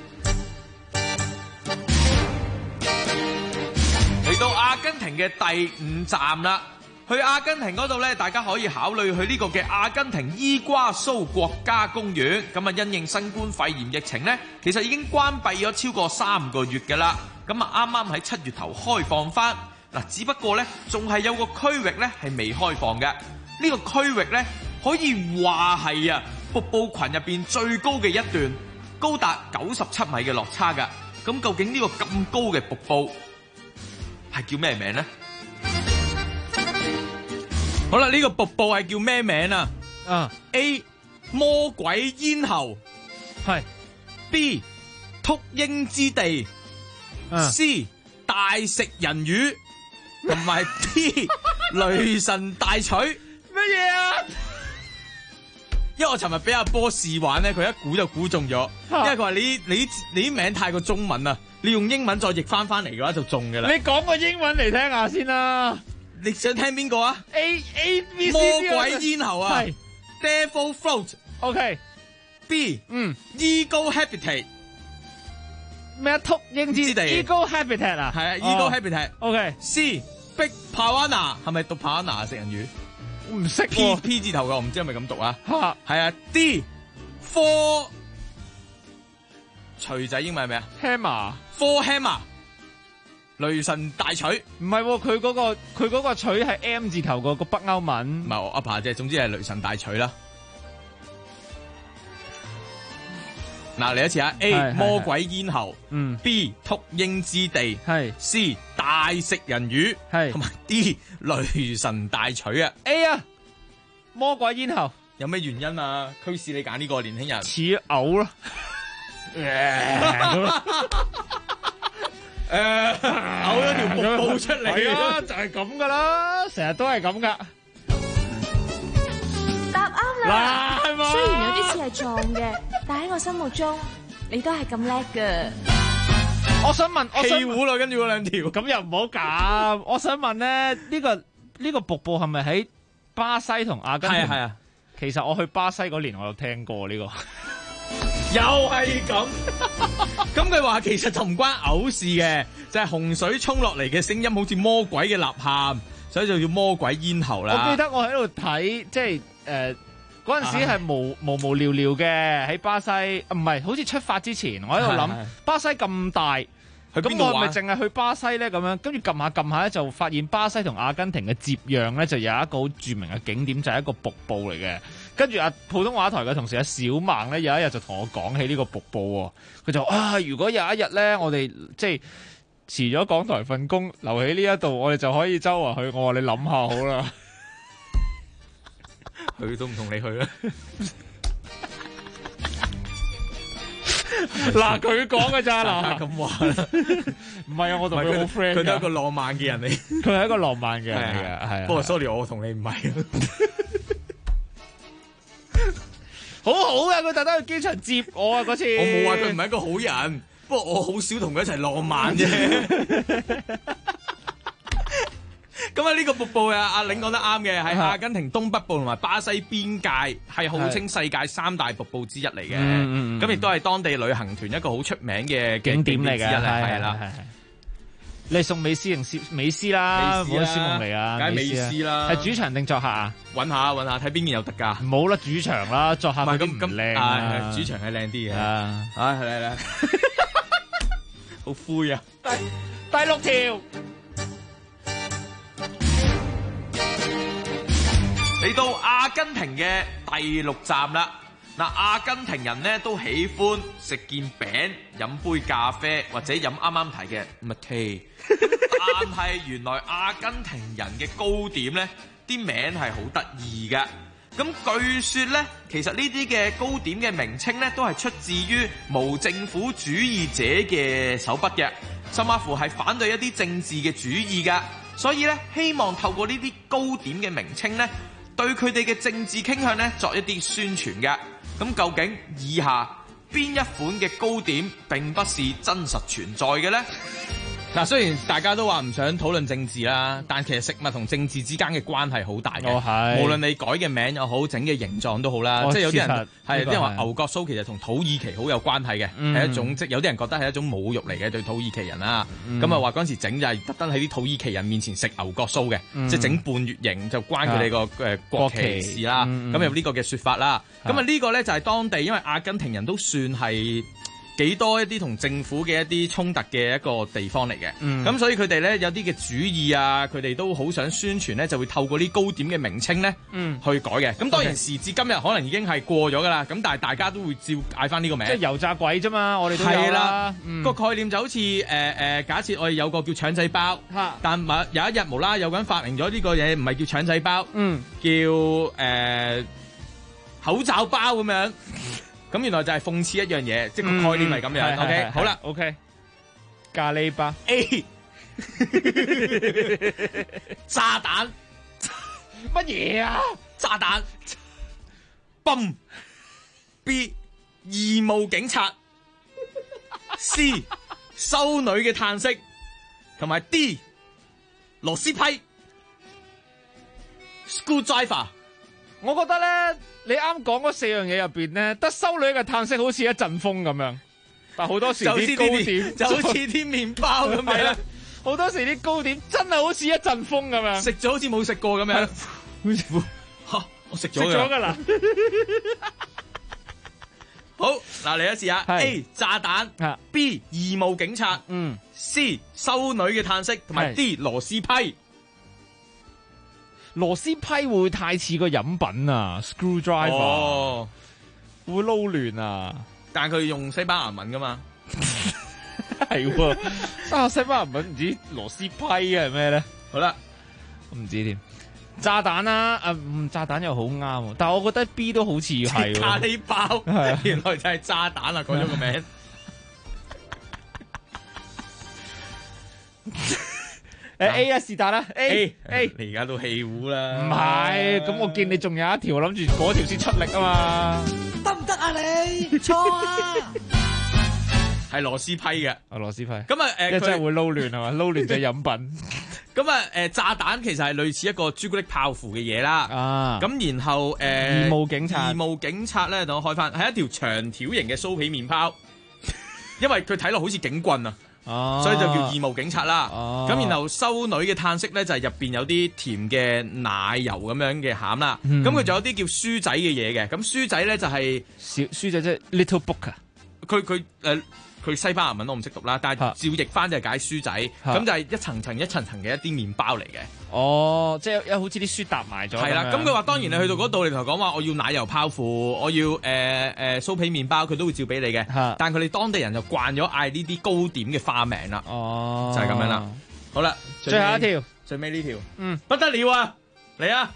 嚟到阿根廷嘅第5站啦，去阿根廷嗰度咧，大家可以考慮去呢個嘅阿根廷伊瓜蘇國家公園。咁啊，因應新冠肺炎疫情咧，其實已經關閉咗超過3個月㗎啦。咁啊，啱啱喺7月頭開放翻。嗱，只不過咧，仲係有個區域咧係未開放嘅。呢個區域咧可以話係瀑布群入邊最高嘅一段，高達97米嘅落差㗎。咁究竟呢個咁高嘅瀑布係叫咩名咧？好啦，呢個瀑布係叫咩名啊？A 魔鬼咽喉， 係 B 禿鷹之地，C 大食人魚。同埋 D 雷神大錘乜嘢啊？因為我尋日俾阿波試玩咧，佢一估就估中咗。因為佢話你啲名太過中文啦，你用英文再譯翻嚟嘅話就中嘅啦。 你講個英文嚟聽下先啦。 你想聽邊個啊 ？A B C 魔鬼咽喉啊，係 Devil Throat。OK B Eagle Habitat。 咩禿鷹之地 ？Eagle Habitat 啊， 係啊 ，Eagle Habitat。OK。C Big Piranha 係咪讀 Piranha 食人魚？ 我唔識 P 字頭嘅，我唔知係咪咁讀啊。係啊 D Four 錘仔英文係咩啊 ？Hammer。Four Hammer。雷神大錘。 唔係，佢嗰個錘係 M 字頭個北歐文。 唔係我噏下啫，總之係雷神大錘啦。嗱，嚟一次啊 ！A 魔鬼咽喉，B 禿鷹之地，係 C 大食人魚，係同埋 D 雷神大錘啊 ！A 啊，魔鬼咽喉有咩原因啊？驅使你揀呢個年輕人？ 似嘔咯， 嘔咗條瀑布出嚟啊！就係咁噶啦，成日都係咁噶。 答啱啦！雖然有啲似係撞嘅，但喺我心目中，你都係咁叻㗎。 我想問， 氣壺啦，跟住嗰2條， 咁又唔好咁。我想問咧，呢個瀑布係咪喺巴西同阿根廷？ 係啊。 其實我去巴西嗰年我有聽過呢個。 又係咁，咁佢話其實就唔關嘔事嘅，就係洪水沖落嚟嘅聲音好似魔鬼嘅吶喊，所以就叫魔鬼咽喉啦。 我記得我喺度睇，即係嗰陣時係無聊聊嘅喺巴西，唔係好似出發之前，我喺度諗巴西咁大，咁我係咪淨係去巴西咧？咁樣跟住撳下咧，就發現巴西同阿根廷嘅接壤咧，就有一個好著名嘅景點，就係一個瀑布嚟嘅。跟住普通話台嘅同事阿小孟咧，有一日就同我講起呢個瀑布喎，佢就話如果有一日咧，我哋即係辭咗港台份工，留喺呢一度，我哋就可以周圍去。我話你諗下好啦， 去都唔同你去啦。 嗱，佢講嘅咋嗱， 咁話啦， 唔係啊，我同佢好 friend， 佢都係一個浪漫嘅人嚟， 佢係一個浪漫嘅人嚟嘅，係啊。 不過 sorry， 我同你唔係。 好好嘅，佢特登去機場接我啊！嗰次我冇話佢唔係一個好人，不過我好少同佢一齊浪漫啫。咁啊，呢個瀑布啊，阿領講得啱嘅，喺阿根廷東北部同埋巴西邊界，係號稱世界3大瀑布之一嚟嘅。咁亦都係當地旅行團一個好出名嘅景點嚟嘅， 係啦。 你送美斯定美斯啦，冇得斯蒙尼啊， 梗係美斯啦。 係主場定作客啊？ 揾下睇邊件有得㗎。 唔好啦，主場啦，作客咁唔靚啊。 主場係靚啲嘅。嚟，好灰啊！ 第6條。 嚟到阿根廷嘅第6站啦。嗱，阿根廷人咧都喜歡食件餅、飲杯咖啡或者飲啱啱提嘅 mate。但係原來阿根廷人嘅糕點咧，啲名係好得意㗎。咁據說咧，其實呢啲嘅糕點嘅名稱咧，都係出自於無政府主義者嘅手筆嘅，甚至乎係反對一啲政治嘅主義㗎。所以咧，希望透過呢啲糕點嘅名稱咧，對佢哋嘅政治傾向咧作一啲宣傳嘅。咁究竟以下邊一款嘅糕點並不是真實存在嘅呢？嗱，雖然大家都話唔想討論政治啦，但其實食物同政治之間嘅關係好大嘅。無論你改嘅名又好，整嘅形狀都好啦。即係有啲人係啲人話牛角酥其實同土耳其好有關係嘅，係一種即有啲人覺得係一種侮辱嚟嘅對土耳其人啦。咁啊話嗰陣時整就係特登喺啲土耳其人面前食牛角酥嘅，即係整半月形就關佢哋個國旗事啦。咁有呢個嘅説法啦。咁啊呢個咧就係當地，因為阿根廷人都算係幾多一啲同政府嘅一啲衝突嘅一個地方嚟嘅，咁所以佢哋咧有啲嘅主意啊，佢哋都好想宣傳咧，就會透過啲糕點嘅名稱咧去改嘅。咁當然時至今日可能已經係過咗噶啦，咁但係大家都會照嗌翻呢個名。即係油炸鬼啫嘛，我哋都有啦。 個概念就好似假設我哋有個叫腸仔包，但有一日無啦啦有個人發明咗呢個嘢，唔係叫腸仔包，叫口罩包咁樣。咁原來就係諷刺一樣嘢，即係個概念係咁樣。OK， 好啦 ，OK， 咖喱包 A 炸彈乜嘢啊？ 炸彈泵 B 義務警察 C 修女嘅嘆息同埋 D 螺絲批 Screwdriver。 我覺得咧，你啱講嗰4樣嘢入邊咧，得修女嘅嘆息好似一陣風咁樣，但好多時啲糕點就好似啲麵包咁樣， 好多時啲糕點真係好似一陣風咁樣， 食咗好似冇食過咁樣，嚇我食咗㗎啦。 好嗱，嚟一次啊 ！A 炸彈 ，B 義務警察，C 修女嘅嘆息，同埋 D 螺絲批。 螺絲批會唔會太似個飲品啊 ？Screwdriver 會撈亂啊！ 但係佢用西班牙文噶嘛？ 係喎，西班牙文唔知螺絲批係咩咧？ 好啦， 我唔知添。炸彈啦，炸彈又好啱，但係我覺得 B 都好似係咖喱包，原來就係炸彈啊！改咗個名。 A 啊，是但啦 ，A， 你而家都氣糊啦。 唔係，咁我見你仲有一條，諗住嗰條先出力啊嘛。 得唔得啊你？錯啊！ 係螺絲批嘅， 螺絲批。 咁啊， 真係會撈亂係嘛？撈亂就係飲品。 咁啊炸彈其實係類似一個朱古力泡芙嘅嘢啦。咁然後義務警察咧，等我開翻，係一條長條形嘅酥皮麵包，因為佢睇落好似警棍啊。所以就叫義務警察啦。咁然後修女嘅嘆息咧，就係入邊有啲甜嘅奶油咁樣嘅餡啦。咁佢仲有啲叫書仔嘅嘢嘅。咁書仔咧就係書仔即係 little book 啊。 佢西班牙文我唔識讀啦，但係照譯翻就係解書仔。咁就係一層層一層層嘅一啲麵包嚟嘅。 即係好似啲書搭埋咗。 係啦。咁佢話當然你去到嗰度，你同佢講話我要奶油泡芙，我要酥皮麵包，佢都會照俾你嘅。但係佢哋當地人就慣咗嗌呢啲糕點嘅花名啦。就係咁樣啦。好啦， 最後一條， 最尾呢條，不得了啊！嚟啊！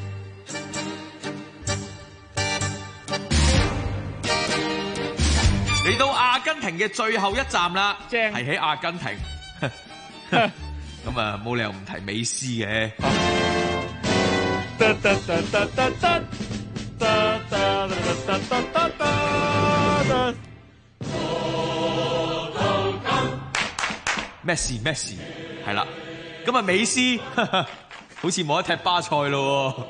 嚟到阿根廷嘅最後一站啦，係喺阿根廷。咁啊，冇理由唔提美斯嘅。Messi 係啦，咁啊美斯好似冇得踢巴塞咯。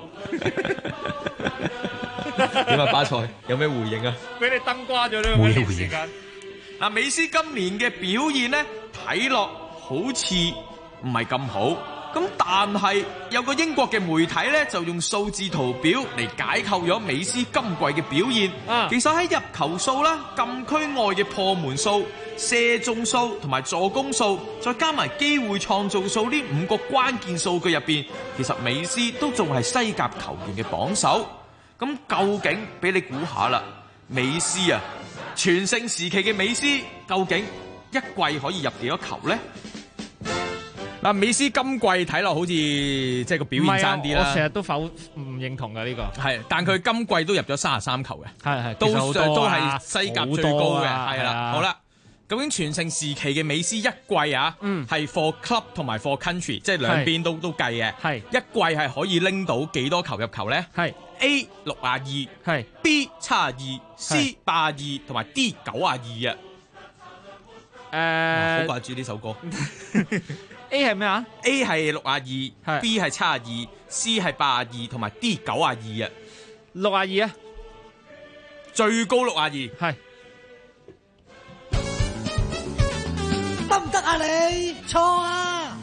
點啊？巴塞有咩回應啊？ 俾你燈瓜咗呢個時間。 嗱，美斯今年嘅表現咧，睇落好似唔係咁好。咁但係有個英國嘅媒體咧，就用數字圖表嚟解構咗美斯今季嘅表現。其實喺入球數啦、禁區外嘅破門數、射中數同埋助攻數，再加埋機會創造數呢5個關鍵數據入邊，其實美斯都仲係西甲球員嘅榜首。咁究竟俾你估下啦，美斯啊，全盛時期嘅美斯究竟一季可以入幾多球呢？嗱，美斯今季睇落好似即係個表現差啲啦。 我成日都唔認同嘅呢個。 係，但佢今季都入咗33球嘅， 係都係西甲最高嘅，係啦。好啦，究竟全盛時期嘅美斯一季啊，係 for club 同埋 for country， 即係兩邊都計嘅。係一季係可以拎到幾多球入球咧？係 A 62，係 B 72， C 82同埋 D 92啊。好掛住呢首歌。 A 係咩啊 ？A 係62， B 係72， C 係82同埋 D 92啊。 62啊， 最高62。係得唔得啊你？錯啊！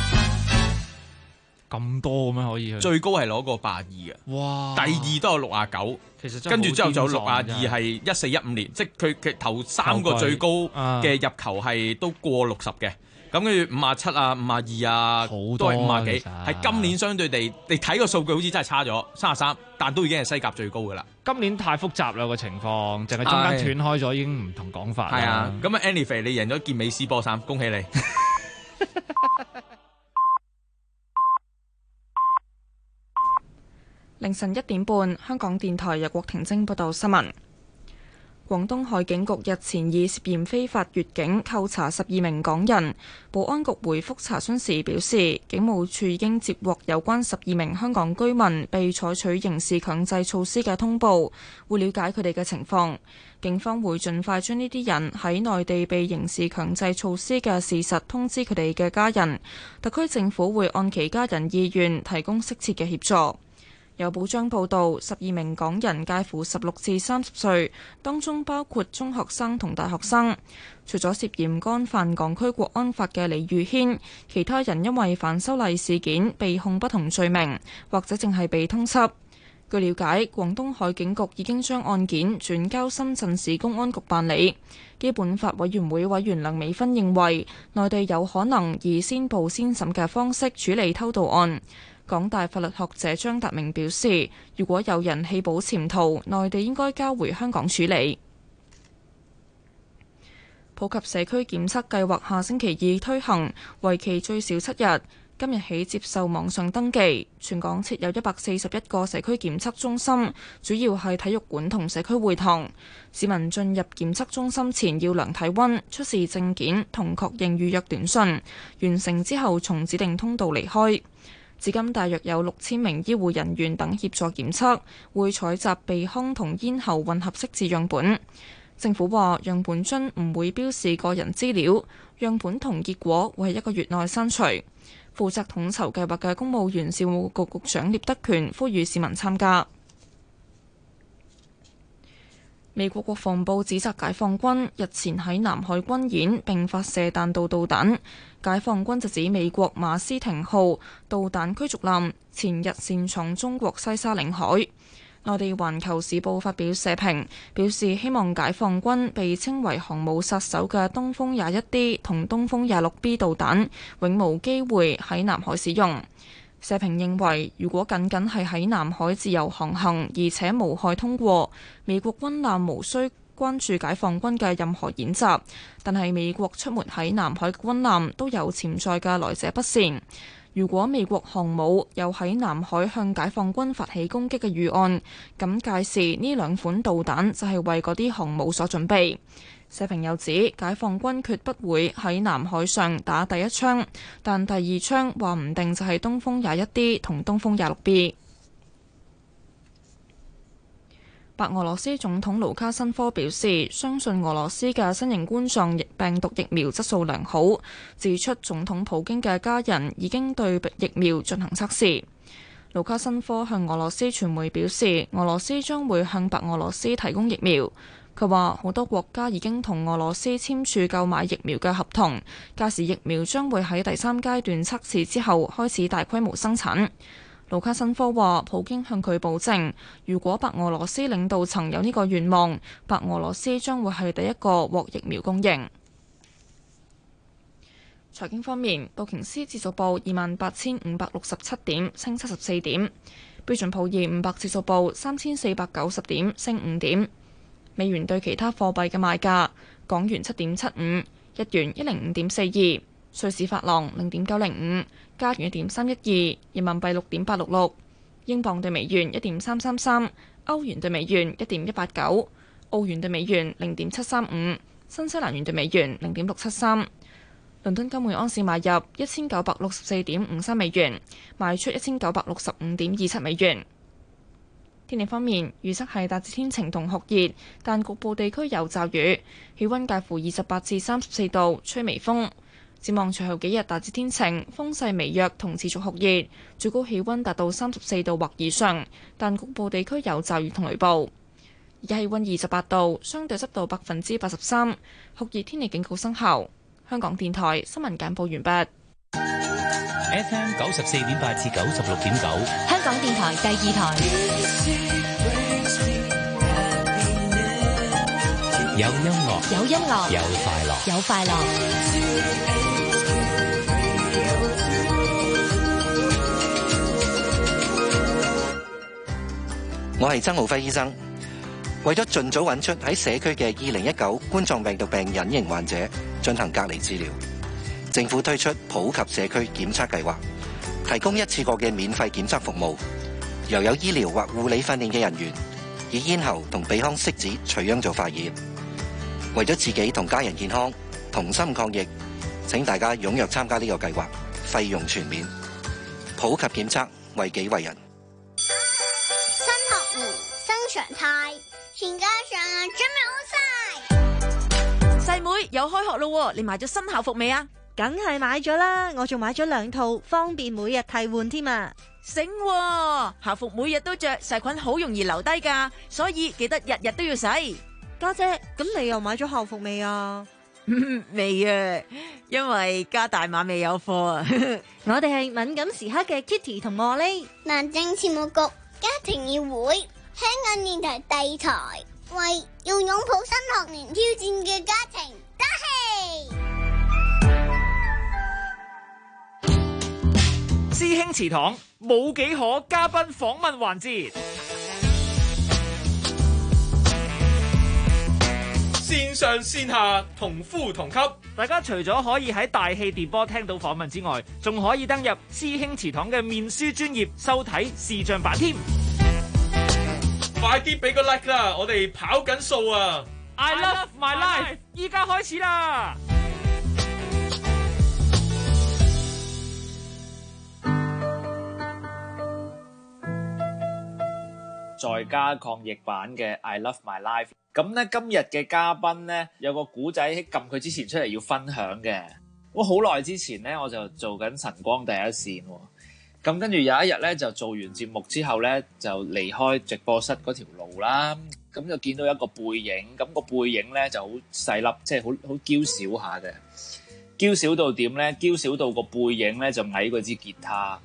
咁多咩可以去？ 最高係攞過82啊！哇！第二都有69， 其實跟住之後就有62係14-15年，即係佢頭3個最高嘅入球係都過60嘅。咁跟住57啊、52啊，都係50幾。係今年相對地，你睇個數據好似真係差咗33，但都已經係西甲最高噶啦。 今年太複雜啦個情況，淨係中間斷開咗已經唔同講法。 係啊，咁啊 Annie 你贏咗件美斯波衫，恭喜你！ 凌晨1點半，香港電台由郭婷晶報道新聞。廣東海警局日前以涉嫌非法越境扣查12名港人，保安局回覆查詢時表示，警務處已經接獲有關12名香港居民被採取刑事強制措施嘅通報，會了解佢哋嘅情況。警方會盡快將呢啲人喺內地被刑事強制措施嘅事實通知佢哋嘅家人，特區政府會按其家人意願提供適切嘅協助。有報章報道，12名港人介乎16至30歲，當中包括中學生同大學生。除咗涉嫌干犯港區國安法嘅李宇軒，其他人因為反修例事件被控不同罪名，或者淨係被通緝。據了解，廣東海警局已經將案件轉交深圳市公安局辦理。基本法委員會委員梁美芬認為，內地有可能以先報先審嘅方式處理偷渡案。港大法律學者張達明表示，如果有人棄保潛逃，內地應該交回香港處理。普及社區檢測計劃下星期2推行，為期最少7日。今日起接受網上登記。全港設有141個社區檢測中心，主要係體育館同社區會堂。市民進入檢測中心前要量體溫、出示證件同確認預約短信，完成之後從指定通道離開。至今大約有6000名醫護人員等協助檢測，會採集鼻腔同咽喉混合色字樣本。政府話樣本樽唔會標示個人資料，樣本同結果會喺1個月內刪除。 負責統籌計劃嘅公務員事務局局長聶德權呼籲市民參加。美國國防部指責解放軍日前喺南海軍演並發射彈道導彈，解放軍就指美國馬斯廷號導彈驅逐艦前日擅闖中國西沙領海。內地《環球時報》發表社評，表示希望解放軍被稱為航母殺手嘅東風21D 同東風26B 導彈永無機會喺南海使用。社評認為，如果僅僅係喺南海自由航行，而且無害通過，美國軍艦無需關注解放軍嘅任何演習。但係美國出沒喺南海嘅軍艦都有潛在嘅來者不善。如果美國航母有喺南海向解放軍發起攻擊嘅預案，咁屆時呢兩款導彈就係為嗰啲航母所準備。社評又指，解放軍決不會喺南海上打第一槍，但第二槍話唔定就係東風21D 同東風26B。白俄羅斯總統盧卡申科表示，相信俄羅斯嘅新型冠狀病毒疫苗質素良好，指出總統普京嘅家人已經對疫苗進行測試。盧卡申科向俄羅斯傳媒表示，俄羅斯將會向白俄羅斯提供疫苗。佢話好多國家已經同俄羅斯簽署購買疫苗嘅合同，屆時疫苗將會喺第3階段測試之後開始大規模生產。盧卡申科話，普京向佢保證，如果白俄羅斯領導層有呢個願望，白俄羅斯將會係第一個獲疫苗供應。財經方面，道瓊斯指數報28,567點，升74點；標準普爾500指數報3,490點，升5點。美元對其他貨幣嘅賣價：港元7.75，日元105.42，瑞士法郎0.905，加元1.312，人民幣6.866，英鎊對美元1.333，歐元對美元1.189，澳元對美元0.735，新西蘭元對美元0.673。倫敦金每盎司買入1964.53美元，賣出1965.27美元。天氣方面，預測係大致天晴同酷熱，但局部地區有驟雨，氣溫介乎28至34度，吹微風。展望隨後幾日大致天晴，風勢微弱同持續酷熱，最高氣溫達到34度或以上，但局部地區有驟雨同雷暴。而家氣溫28度，相對濕度83%，酷熱天氣警告生效。香港電台新聞簡報完畢。 FM 94.8至96.9， 香港電台第2台。 有音樂， 有音樂， 有快樂， 有快樂。 我係曾浩輝醫生，為咗盡早揾出喺社區嘅2019冠狀病毒病隱形患者進行隔離治療，政府推出普及社區檢測計劃，提供一次過嘅免費檢測服務，由有醫療或護理訓練嘅人員以咽喉同鼻腔拭子取樣做化驗。為咗自己同家人健康，同心抗疫，請大家踴躍參加呢個計劃，費用全免。普及檢測，為己為人。 新學年新常態，全家上準備好晒。 細妹又開學咯，你買咗新校服未啊？ 梗係買咗啦，我仲買咗2套，方便每日替換添啊！ 醒喎，校服每日都着，細菌好容易留低噶，所以記得日日都要洗。 家姐，咁你又買咗校服未啊？ 未啊，因為加大碼未有貨啊。 我哋係敏感時刻嘅 Kitty 同茉莉。 民政事務局家庭議會，香港電台第2台，為要擁抱新學年挑戰嘅家庭打氣。 師兄祠堂冇幾可嘉賓訪問環節。 線上線下同呼同吸， 大家除咗可以喺大氣電波聽到訪問之外，仲可以登入師兄祠堂嘅面書專頁收睇視像版添。 快啲俾個 like 啦！我哋跑緊數啊 ！I love my life， 依家開始啦！在家抗疫版嘅 I Love My Life， 咁咧今日嘅嘉賓咧有個古仔喺撳佢之前出嚟要分享嘅。 我好耐之前咧，我就做緊晨光第一線喎。咁跟住有一日咧，就做完節目之後咧，就離開直播室嗰條路啦。咁就見到一個背影，咁個背影咧就好細粒，即係好嬌小下嘅。嬌小到點咧？嬌小到個背影咧就矮過支吉他。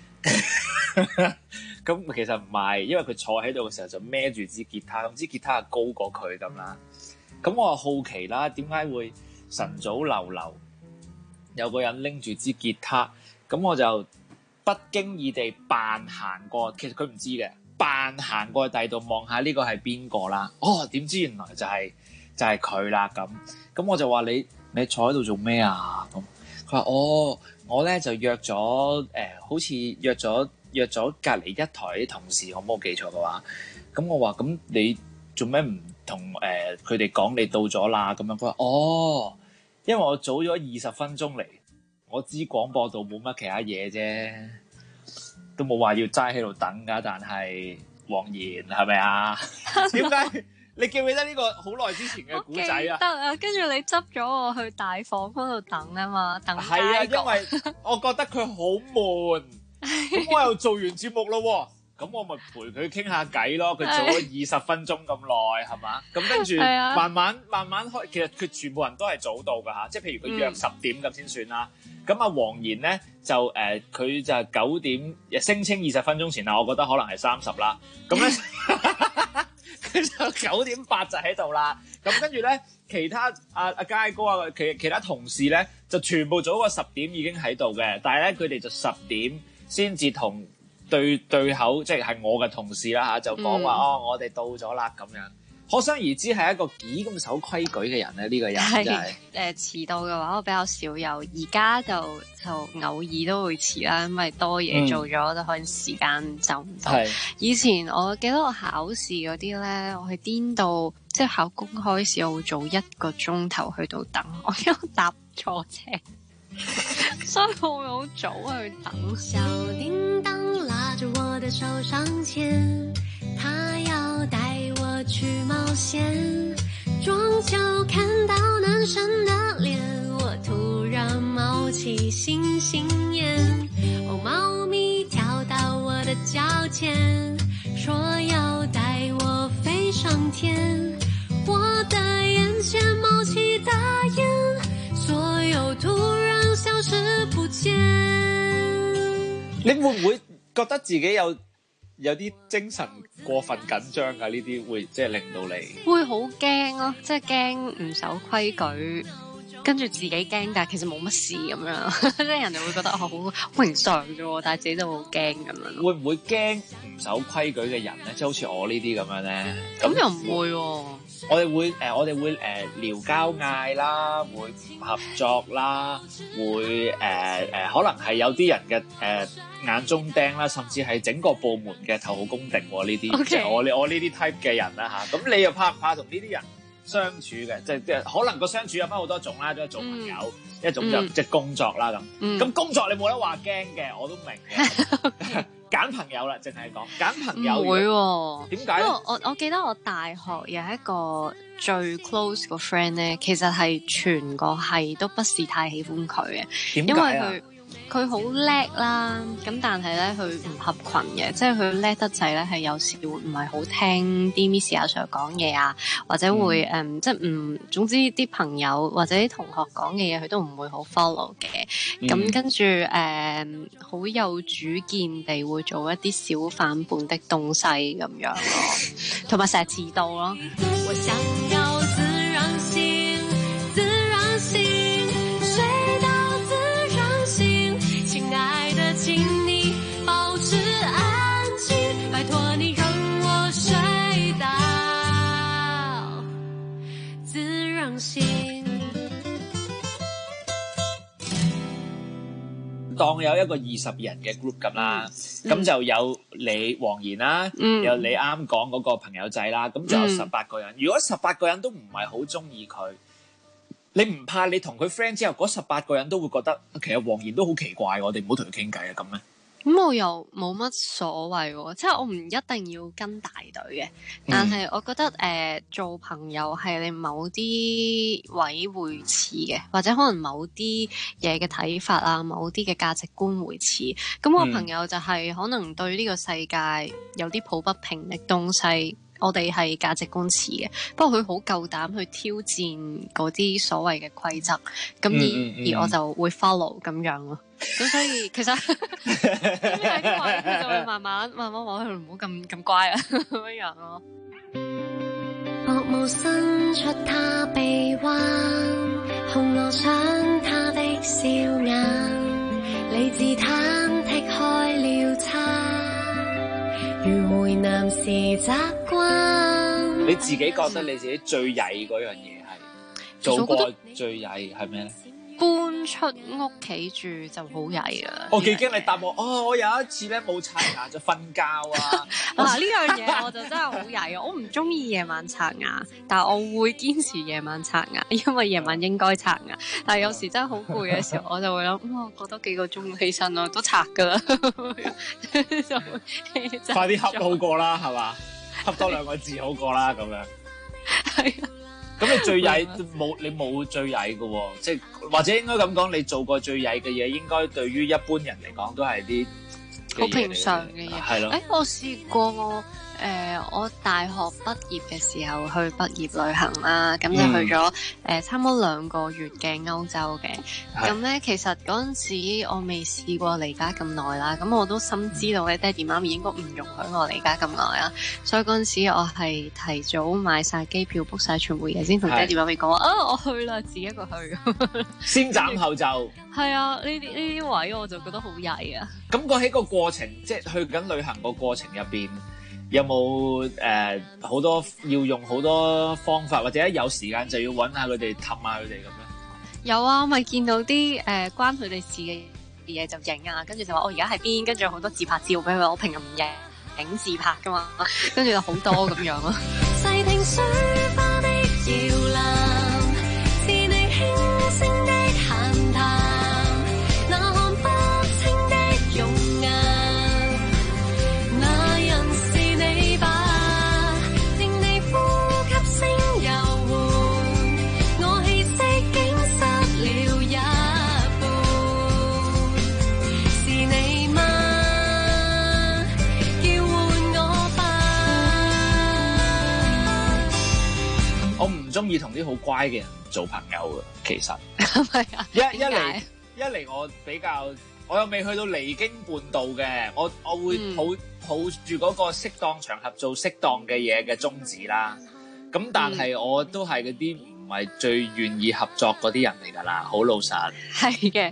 咁其實唔係，因為佢坐喺度嘅時候就孭住支吉他，咁支吉他係高過佢咁啦。咁我就好奇啦，點解會晨早流流有個人拎住支吉他？咁我就不經意地扮行過，其實佢唔知嘅，扮行過去第二度望下呢個係邊個啦？哦，點知原來就係佢啦咁。咁我就話你坐喺度做咩啊？咁佢話我咧就約咗好似約咗隔離一台啲同事，我冇記錯嘅話。咁我話咁你做咩唔同佢哋講你到咗啦？咁樣佢話因為我早咗20分鐘嚟。我知廣播道冇乜其他嘢啫，都冇話要齋喺度等㗎。但係黃妍係咪啊？點解你記唔記得呢個好耐之前嘅故仔啊？ 得啊，跟住你執咗我去大房嗰度等啊嘛，等街係啊，因為我覺得佢好悶，咁我又做完節目咯喎。咁我咪陪佢傾下偈咯，佢做咗20分鐘咁耐，係嘛？咁跟住慢慢開，其實佢全部人都係早到㗎嚇，即係譬如佢約10點咁先算啦。咁阿黃妍咧就佢就9點聲稱20分鐘前啦，我覺得可能係30啦。咁咧佢就9點8就喺度啦。咁跟住咧其他阿佳哥啊，其他同事咧就全部早過10點已經喺度嘅，但係咧佢哋就10點先至同對口，即係我嘅同事啦嚇，就講話我哋到咗啦咁樣。可想而知係一個幾咁守規矩嘅人咧，呢個人真係遲到嘅話，我比較少有，而家就偶爾都會遲啦，因為多嘢做咗，就可能時間就唔到。以前我記得我考試嗰啲咧，我係顛到即係考公開試，我會早1個鐘頭去到等，我因為搭錯車。所以我會好早去等。 小叮當拉着我的手上牽，他要帶我去冒險，撞巧看到男生的臉，我突然冒起星星眼。哦，貓咪跳到我的腳前，說要帶我飛上天，我的眼前冒起大煙，所有突然消失不見。 你會唔會覺得自己有啲精神過分緊張㗎？呢啲會即係令到你會好驚咯，即係驚唔守規矩，跟住自己驚，但係其實冇乜事咁樣，即係人哋會覺得好平常啫喎，但係自己就好驚咁樣。會唔會驚唔守規矩嘅人咧？即係好似我呢啲咁樣咧？ 咁又唔會喎。 我哋會撩交嗌啦，會唔合作啦，會可能係有啲人嘅眼中釘啦，甚至係整個部門嘅頭號公敵喎呢啲，即係我呢啲 type 嘅人啦嚇。咁你又怕唔怕同呢啲人相處嘅？即係可能個相處有分好多種啦，一種做朋友，一種就即係工作啦咁。咁工作你冇得話驚嘅，我都明嘅。揀朋友啦，淨係講揀朋友。唔會喎，點解？因為我記得我大學有一個最 close 個 friend 咧，其實係全個系都不是太喜歡佢嘅。點解啊？因為佢好叻啦，咁但係咧佢唔合群嘅，即係佢叻得滯咧，係有時會唔係好聽啲 Miss 阿 Sir 講嘢啊，或者會即係總之啲朋友或者啲同學講嘅嘢，佢都唔會好 follow 嘅。咁跟住好有主見地會做一啲小反叛的東西咁樣咯，同埋成日遲到咯。我想要自然醒，自然醒，睡到自然醒。親愛的，請你保持安靜，拜託你讓我睡到自然醒。 當有一個20人嘅 group 咁啦，咁就有你黃妍啦，有你啱講嗰個朋友仔啦，咁就有18個人。如果18個人都唔係好中意佢，你唔怕你同佢 friend 之後，嗰18個人都會覺得其實黃妍都好奇怪，我哋唔好同佢傾偈啊咁咩？ 咁我又冇乜所謂喎，即係我唔一定要跟大隊嘅，但係我覺得做朋友係你某啲位會似嘅，或者可能某啲嘢嘅睇法啊，某啲嘅價值觀會似。咁我朋友就係可能對呢個世界有啲抱不平的東西，我哋係價值觀似嘅，不過佢好夠膽去挑戰嗰啲所謂嘅規則，咁而我就會 follow 咁樣咯。咁所以其實咁有啲位佢就會慢慢話佢唔好咁乖啊咁樣咯。 服務伸出他臂彎，紅羅上他的笑顏，理智忐忑開了叉，如回南時習慣。 你自己覺得你自己最曳嗰樣嘢係做過最曳係咩咧？ 搬出屋企住就好曳啊！ 我幾驚你答我，我有一次咧冇刷牙就瞓覺啊！ 嗱呢樣嘢我就真係好曳啊！我唔中意夜晚刷牙，但係我會堅持夜晚刷牙，因為夜晚應該刷牙。但係有時真係好攰嘅時候，我就會諗，我過多幾個鐘起身咯，都刷噶啦，就快啲恰好過啦，係嘛？恰多2個字好過啦，咁樣。 係啊。 咁你最曳你冇最曳嘅喎，即係或者應該咁講，你做過最曳嘅嘢，應該對於一般人嚟講都係啲好平常嘅嘢。 係咯。 我試過我大學畢業嘅時候去畢業旅行啦，咁就去咗差唔多2個月嘅歐洲嘅。咁咧其實嗰陣時我未試過離家咁耐啦，咁我都深知道咧爹哋媽咪應該唔容許我離家咁耐啦，所以嗰陣時我係提早買晒機票 book 晒全部嘢，先同爹哋媽咪講我去啦，自己一個去。 先斬後奏。 係啊，呢啲位我就覺得好曳啊。 咁喺個過程，即係去緊旅行個過程入邊。有冇好多要用好多方法，或者一有時間就要揾下佢哋氹下佢哋咁樣？ 有啊，咪見到啲關佢哋事嘅嘢就影啊，跟住就話我而家喺邊，跟住有好多自拍照俾佢。我平日唔影自拍噶嘛，跟住就好多咁樣咯。細聽水花的搖籃，是你輕聲的閒談，那看不清的容顏。 我唔中意同啲好乖嘅人做朋友嘅，其實係啊。 一嚟我比較，我又未去到離經叛道嘅，我會抱住嗰個適當場合做適當嘅嘢嘅宗旨啦。咁但係我都係嗰啲唔係最願意合作嗰啲人嚟㗎啦，好老實。 係嘅。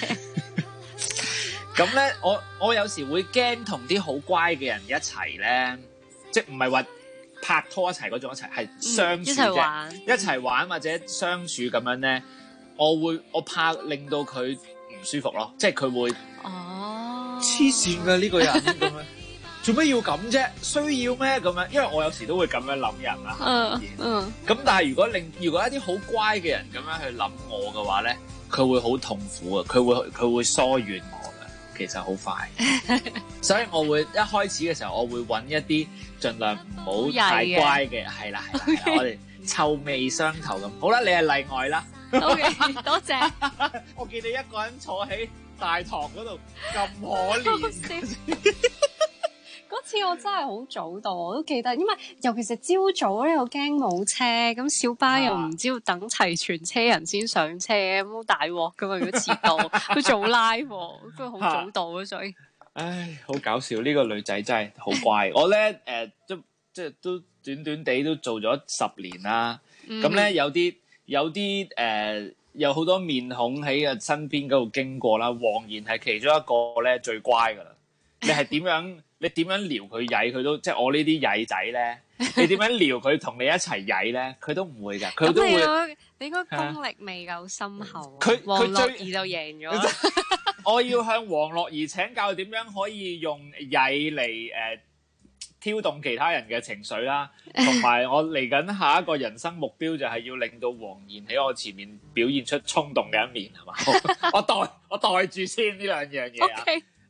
咁咧，我有時會驚同啲好乖嘅人一齊咧，即係唔係話拍拖一齊嗰種一齊，係相處啫，一齊玩或者相處咁樣咧，我怕令到佢唔舒服咯，即係佢會黐線㗎呢個人咁樣，做咩要咁啫？需要咩咁樣？因為我有時都會咁樣諗人啦。咁但係如果一啲好乖嘅人咁樣去諗我嘅話咧，佢會好痛苦啊！佢會疏遠我嘅，其實好快。所以我會一開始嘅時候，我會揾一啲盡量唔好太乖嘅，係啦，我哋臭味相投咁。好啦，你係例外啦。 OK， 多謝。 我見你一個人坐喺大堂嗰度咁可憐。 嗰次我真係好早到，我都記得，因為尤其是朝早咧，我驚冇車，咁小巴又唔知要等齊全車人先上車，咁好大鑊噶嘛！如果遲到，佢做 live，佢好早到啊，所以。 唉，好搞笑！呢個女仔真係好乖。我咧都短短地都做咗10年啦。咁咧有啲有好多面孔喺個身邊嗰度經過啦。黃妍係其中一個咧最乖噶啦。你係點樣？你點樣撩佢曳，佢都即係我呢啲曳仔咧。你點樣撩佢同你一齊曳咧？佢都唔會㗎。佢都會。 你應該功力未夠深厚。 佢黃樂兒就贏咗。 我要向黃樂兒請教點樣可以用曳嚟挑動其他人嘅情緒啦，同埋我嚟緊下一個人生目標就係要令到黃妍喺我前面表現出衝動嘅一面，係嘛？我袋住先呢兩樣嘢啊。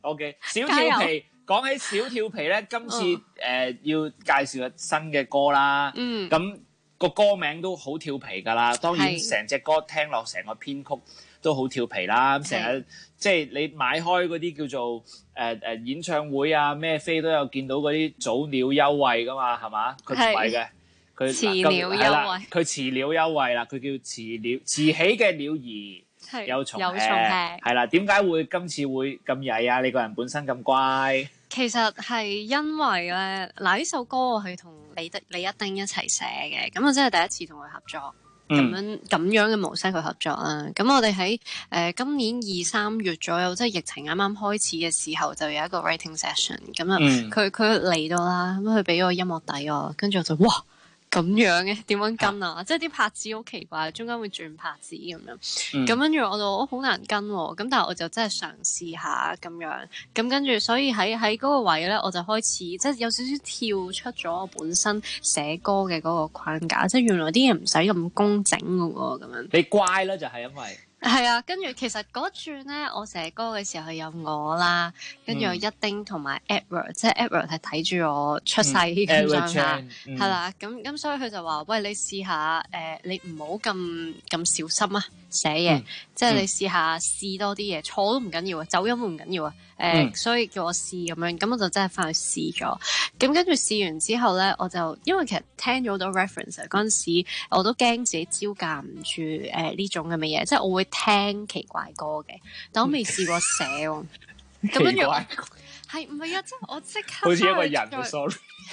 OK， 小跳皮。講起小跳皮咧，今次要介紹新嘅歌啦。咁個歌名都好跳皮㗎啦。當然成隻歌聽落，成個編曲都好跳皮啦。成日即係你買開嗰啲叫做演唱會啊咩飛都有見到嗰啲早鳥優惠㗎嘛，係嘛？佢唔係嘅，佢遲鳥優惠， 佢遲鳥優惠啦，佢叫遲起嘅鳥兒。有重吃，係啦。點解會今次會咁曳啊？你個人本身咁乖。 其實係因為咧，呢首歌我係同李一丁一齊寫嘅，咁我真係第一次同佢合作，咁樣嘅模式去合作啦。咁我哋喺今年2、3月左右，即係疫情啱啱開始嘅時候，就有一個 writing session。咁啊，佢嚟到啦，咁佢俾個音樂底我，跟住我就哇！咁樣嘅點樣跟啊？即係啲拍子好奇怪，中間會轉拍子咁樣。咁跟住我就好難跟喎。咁但係我就真係嘗試下咁樣。咁跟住，所以喺嗰個位咧，我就開始即係有少少跳出咗我本身寫歌嘅嗰個框架。即係原來啲嘢唔使咁工整嘅喎。咁樣你乖啦，就係因為。 係啊，跟住其實嗰轉咧，我寫歌嘅時候有我啦，跟住有一丁同埋 Edward， 即係 Edward 係睇住我出世咁上下，係啦，咁所以佢就話：喂，你試下你唔好咁小心啊寫嘢，即係你試下試多啲嘢，錯都唔緊要啊，走音都唔緊要啊。所以叫我試咁樣，咁我就真係翻去試咗。咁跟住試完之後咧，我就因為其實聽咗好多 reference 嗰陣時，我都驚自己招架唔住呢種咁嘅嘢，即係我會聽奇怪歌嘅，但我未試過寫喎。咁跟住係唔係啊？即係我即刻好似一個人嘅 sorry，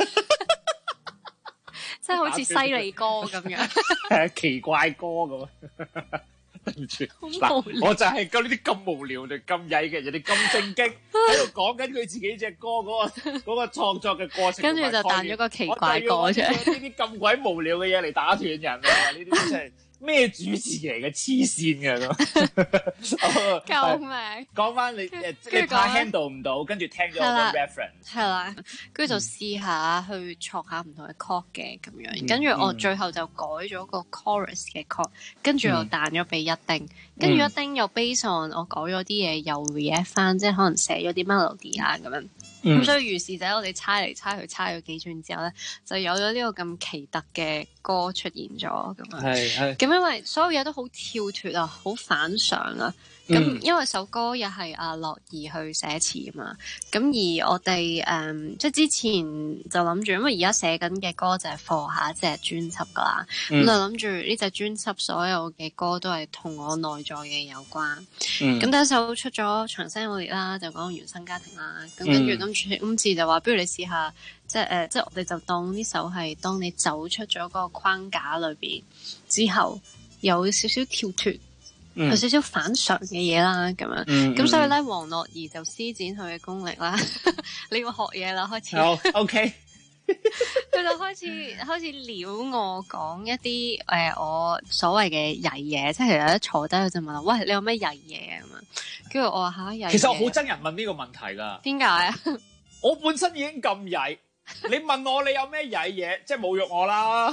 即係好似犀利歌咁樣， 係奇怪歌咁。對唔住，嗱，我就係咁呢啲咁無聊定咁曳嘅人哋咁正經喺度講緊佢自己隻歌嗰個創作嘅過程， 跟住就彈咗個奇怪歌出嚟。 呢啲咁鬼無聊嘅嘢嚟打斷人啊！呢啲真係咩主持嚟嘅？黐線嘅咁。 救命！ 講翻你怕 handle 唔到，跟住聽咗好多 reference， 係啦，跟住就試下去錯下唔同嘅 chord 嘅咁樣，跟住我最後就改咗個 chorus 嘅 chord， 跟住又彈咗俾一丁，跟住一丁又 base on 我改咗啲嘢，又 react 翻，即係可能寫咗啲 melody 啊咁樣。咁所以於是就我哋猜嚟猜去，猜咗幾轉之後咧，就有咗呢個咁奇特嘅歌出現咗咁樣。係。咁因為所有嘢都好跳脫啊，好反常啊。咁因為首歌又係阿樂兒去寫詞啊嘛，咁而我哋即係之前就諗住，因為而家寫緊嘅歌就係放下一隻專輯噶啦，咁就諗住呢隻專輯所有嘅歌都係同我內在嘅有關。咁第一首出咗《長聲有裂》啦，就講原生家庭啦，咁跟住今次就話，不如你試下，即係我哋就當呢首係當你走出咗嗰個框架裏邊之後，有少少跳脫。有少少反常嘅嘢啦，咁樣，咁所以咧，黃樂兒就施展佢嘅功力啦。你要學嘢啦，開始。 好 ，OK。 佢就開始撩我講一啲我所謂嘅曳嘢，即係其實一坐低佢就問我：喂，你有咩曳嘢咁啊？跟住我話嚇曳嘢。 其實我好憎人問呢個問題㗎。 點解啊？ 我本身已經咁曳，你問我你有咩曳嘢，即係侮辱我啦。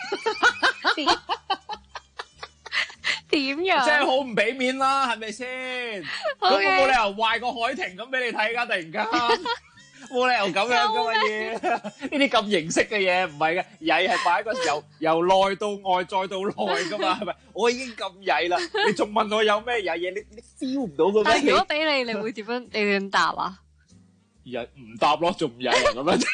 點樣？ 即係好唔俾面啦，係咪先？咁我冇理由壞個海婷咁俾你睇㗎，突然間冇理由咁樣㗎嘛嘢。呢啲咁形式嘅嘢唔係嘅，曳係擺喺個由內到外再到內㗎嘛，係咪？我已經咁曳啦，你仲問我有咩曳嘢？你 feel 唔到嘅咩？ 但係如果俾你會點樣？你點答啊？ 曳唔答咯，仲唔曳啊咁樣？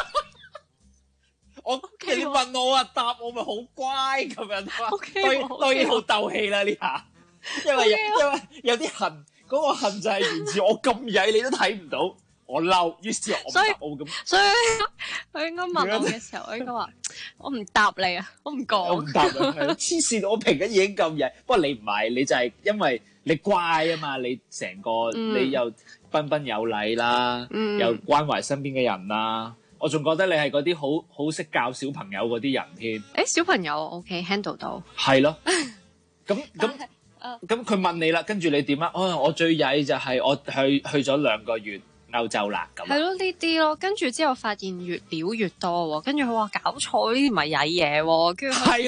你問我啊，答我咪好乖咁樣咯，當然好鬥氣啦呢下，因為有啲恨，嗰個恨就係源自我咁曳，你都睇唔到，我嬲，於是我唔答我咁。所以佢應該問我嘅時候，我應該話我唔答你啊，我唔講。 我唔答你，黐線！我平日已經咁曳，不過你唔係，你就係因為你乖啊嘛，你成個你又彬彬有禮啦，又關懷身邊嘅人啦。我仲覺得你係嗰啲好識教小朋友嗰啲人添。 小朋友 OK handle 到。係咯。咁佢問你啦，跟住你點啊？我最曳就係我去咗2個月歐洲啦。咁。係咯， 呢啲咯，跟住之後發現越料越多喎，跟住佢話搞錯呢啲唔係曳嘢喎，跟住開始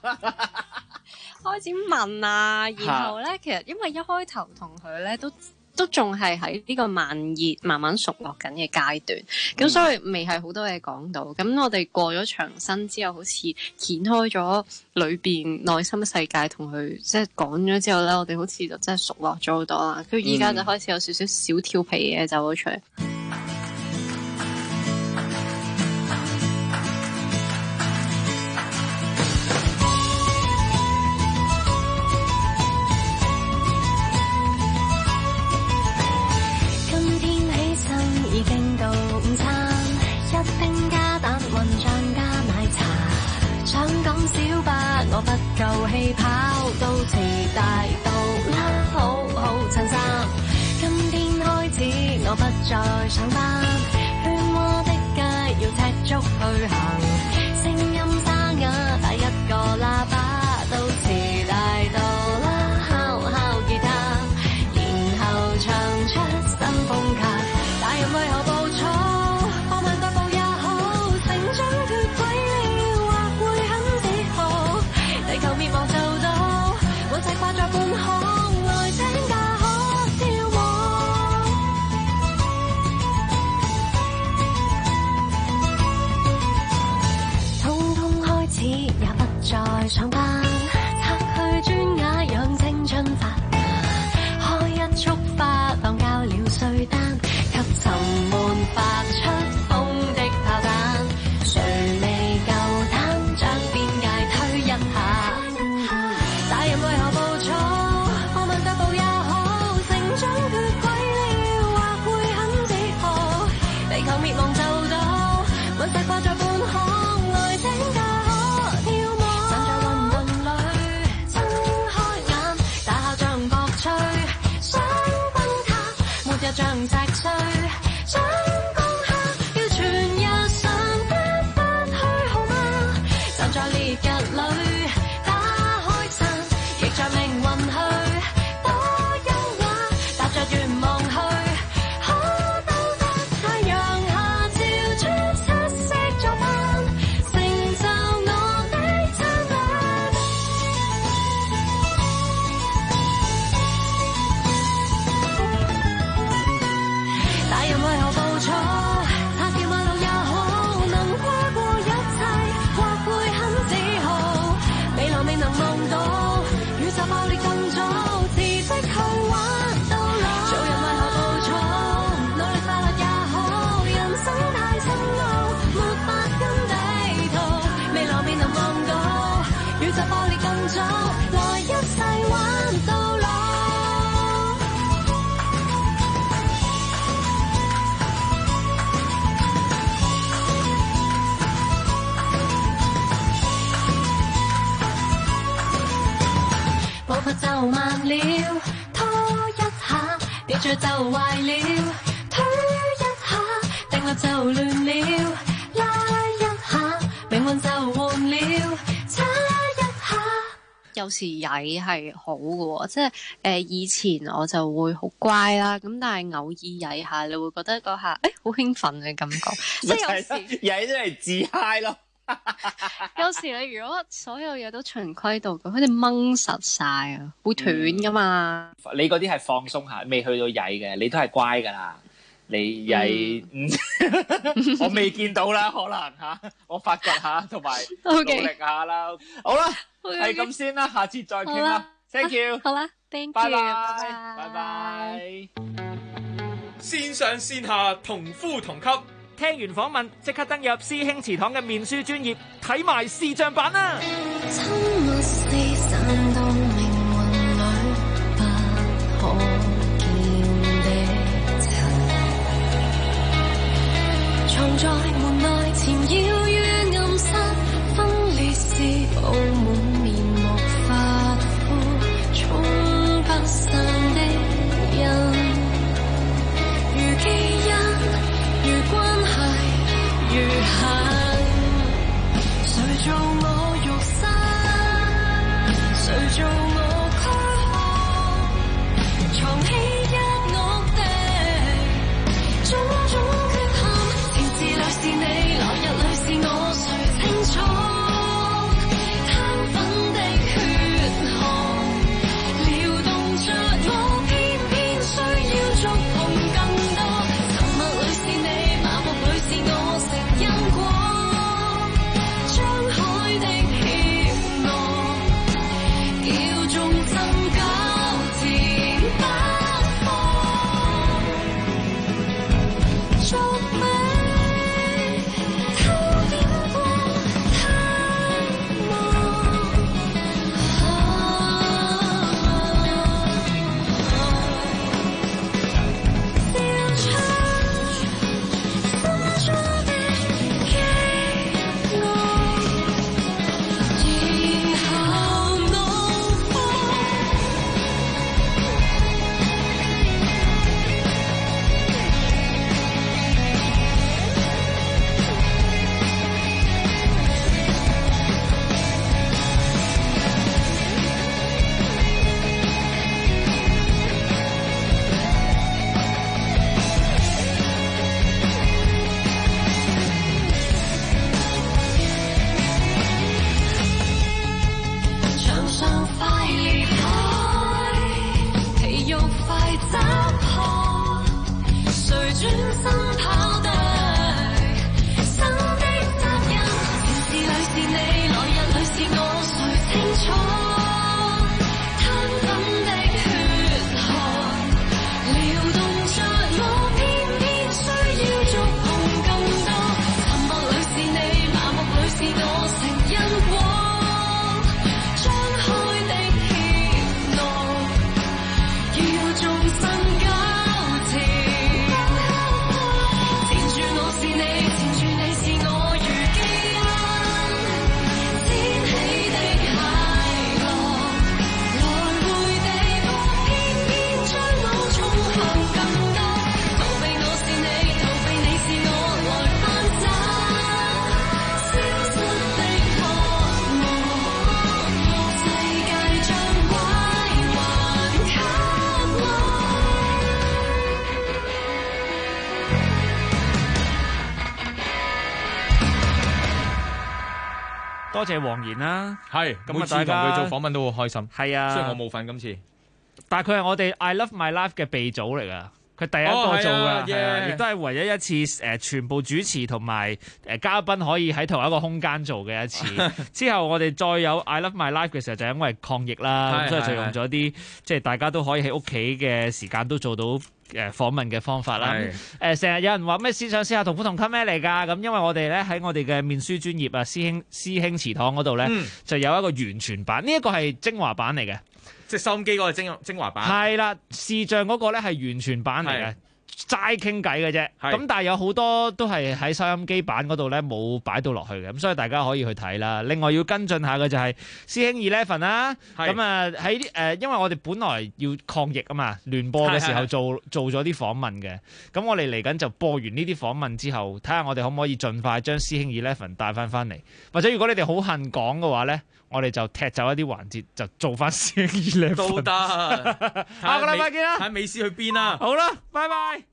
問開始問啊，然後咧其實因為一開頭同佢咧都都仲係喺呢個慢熱慢慢熟落緊嘅階段，咁所以未係好多嘢講到。咁我哋過咗牆身之後，好似掀開咗裏邊內心嘅世界，同佢即係講咗之後咧，我哋好似就真係熟落咗好多啦。跟住依家就開始有少少小調皮嘅走咗出嚟。 已經到午餐，一丁加蛋混醬加奶茶，想講小巴我不夠氣跑，到遲大到啦，好好襯衫。今天開始我不再上班，喧嘩的街要踢足去行，聲音沙啞打一個喇叭，到遲大到啦，敲敲吉他，然後唱出新風格。大人為何暴躁？放慢腳步也好，成長脫軌了，或會很自豪。地球滅亡就到，每世掛在半空，來請假可跳舞。通通開始也不再上班，拆去磚瓦讓青春發芽，開一束花當交了稅單。沉悶發出風的炮彈，誰未夠膽將邊界推一下？大人為何暴躁？放慢腳步也好，成長脫軌了，或會很自豪。地球滅亡就到，每世掛在半空，來請假可跳舞。站在混沌裏，睜開眼，大炮像國粹，想崩塌，沒有像石碎。想攻下，要全日上得不去好嗎？站在烈日裏，打開傘，逆着命運去，多優雅，踏着願望去，可到達太陽下照出七色作品，成就我的燦爛。大人為何暴躁？拆掉馬路也好，能跨過一切，或會很自豪。未來未能望到，宇宙爆裂更早，辭職去玩到老。做人為何暴躁？努力快樂也好，人生太深奧，沒法跟地圖。未來未能望到，宇宙爆裂更早，來一世玩到老。步伐就慢了，拖一下，秩序就壞了，推一下，定律就亂了，拉一下，命運就換了，差一下。 有時曳係好嘅喎，即係以前我就會好乖啦，咁但係偶爾曳下，你會覺得嗰下好興奮嘅感覺，即係有時曳真係自嗨咯。 有時你如果所有嘢都循規蹈矩，佢哋掹實晒啊，會斷噶嘛。 你嗰啲係放鬆下，未去到曳嘅，你都係乖噶啦。你曳，我未見到啦，可能嚇，我發掘下同埋努力下啦。好啦，係咁先啦，下次再傾啦。Thank you。 好啦 ，Thank you。 拜拜，拜拜。 線上線下同呼同吸。 聽完訪問，即刻登入師兄祠堂嘅面書專頁睇埋視像版啦！ 藏在門內纏繞於暗室，分裂是布滿面目發膚，衝不散的印，如基因，如關係，如恨。誰做我肉身？誰做我軀殼？藏起一我的種種缺陷。是你，來日裏是專心跑隊，新的責任，前事裏是你，來日裏是我，誰清楚？攤粉的血汗，撩動着我，偏偏需要觸碰更多。沉默裏是你，麻木裏是我，成因果。張開的怯懦，要縱身交纏。纏住我是你，纏住你是我，如基因掀起的駭浪，來回地步，偏偏將我衝向更多。逃避我是你，逃避你是我，來翻找消失的渴望。世界像拐環給我。 多謝黃妍啦， 係咁啊每次同大家佢做訪問都好開心。 係啊， 雖然我冇份今次。 但係佢係我哋 I Love My Life 嘅鼻祖嚟噶，佢第一個做噶，係啊，亦都係唯一一次全部主持同埋嘉賓可以喺同一個空間做嘅一次。之後我哋再有 I Love My Life 嘅時候，就因為抗疫啦，咁所以就用咗啲即係大家都可以喺屋企嘅時間都做到訪問嘅方法啦。成日有人話咩試下同款同級咩嚟㗎？咁因為我哋咧喺我哋嘅面書專頁啊，師兄祠堂嗰度咧就有一個完全版，呢一個係精華版嚟嘅。 即係收音機嗰個精華版， 係啦，視像嗰個咧係完全版嚟嘅，齋傾偈嘅啫。咁但係有好多都係喺收音機版嗰度咧冇擺到落去嘅，咁所以大家可以去睇啦。另外要跟進下嘅就係師兄 Eleven 啦，咁啊喺因為我哋本來要抗疫啊嘛，聯播嘅時候做咗啲訪問嘅，咁我哋嚟緊就播完呢啲訪問之後，睇下我哋可唔可以盡快將師兄 Eleven 帶翻嚟，或者如果你哋好恨講嘅話咧，我哋就踢走一啲環節，就做翻師兄 Eleven 都得。 下個禮拜見啦， 睇美斯去邊啦。 好啦，拜拜。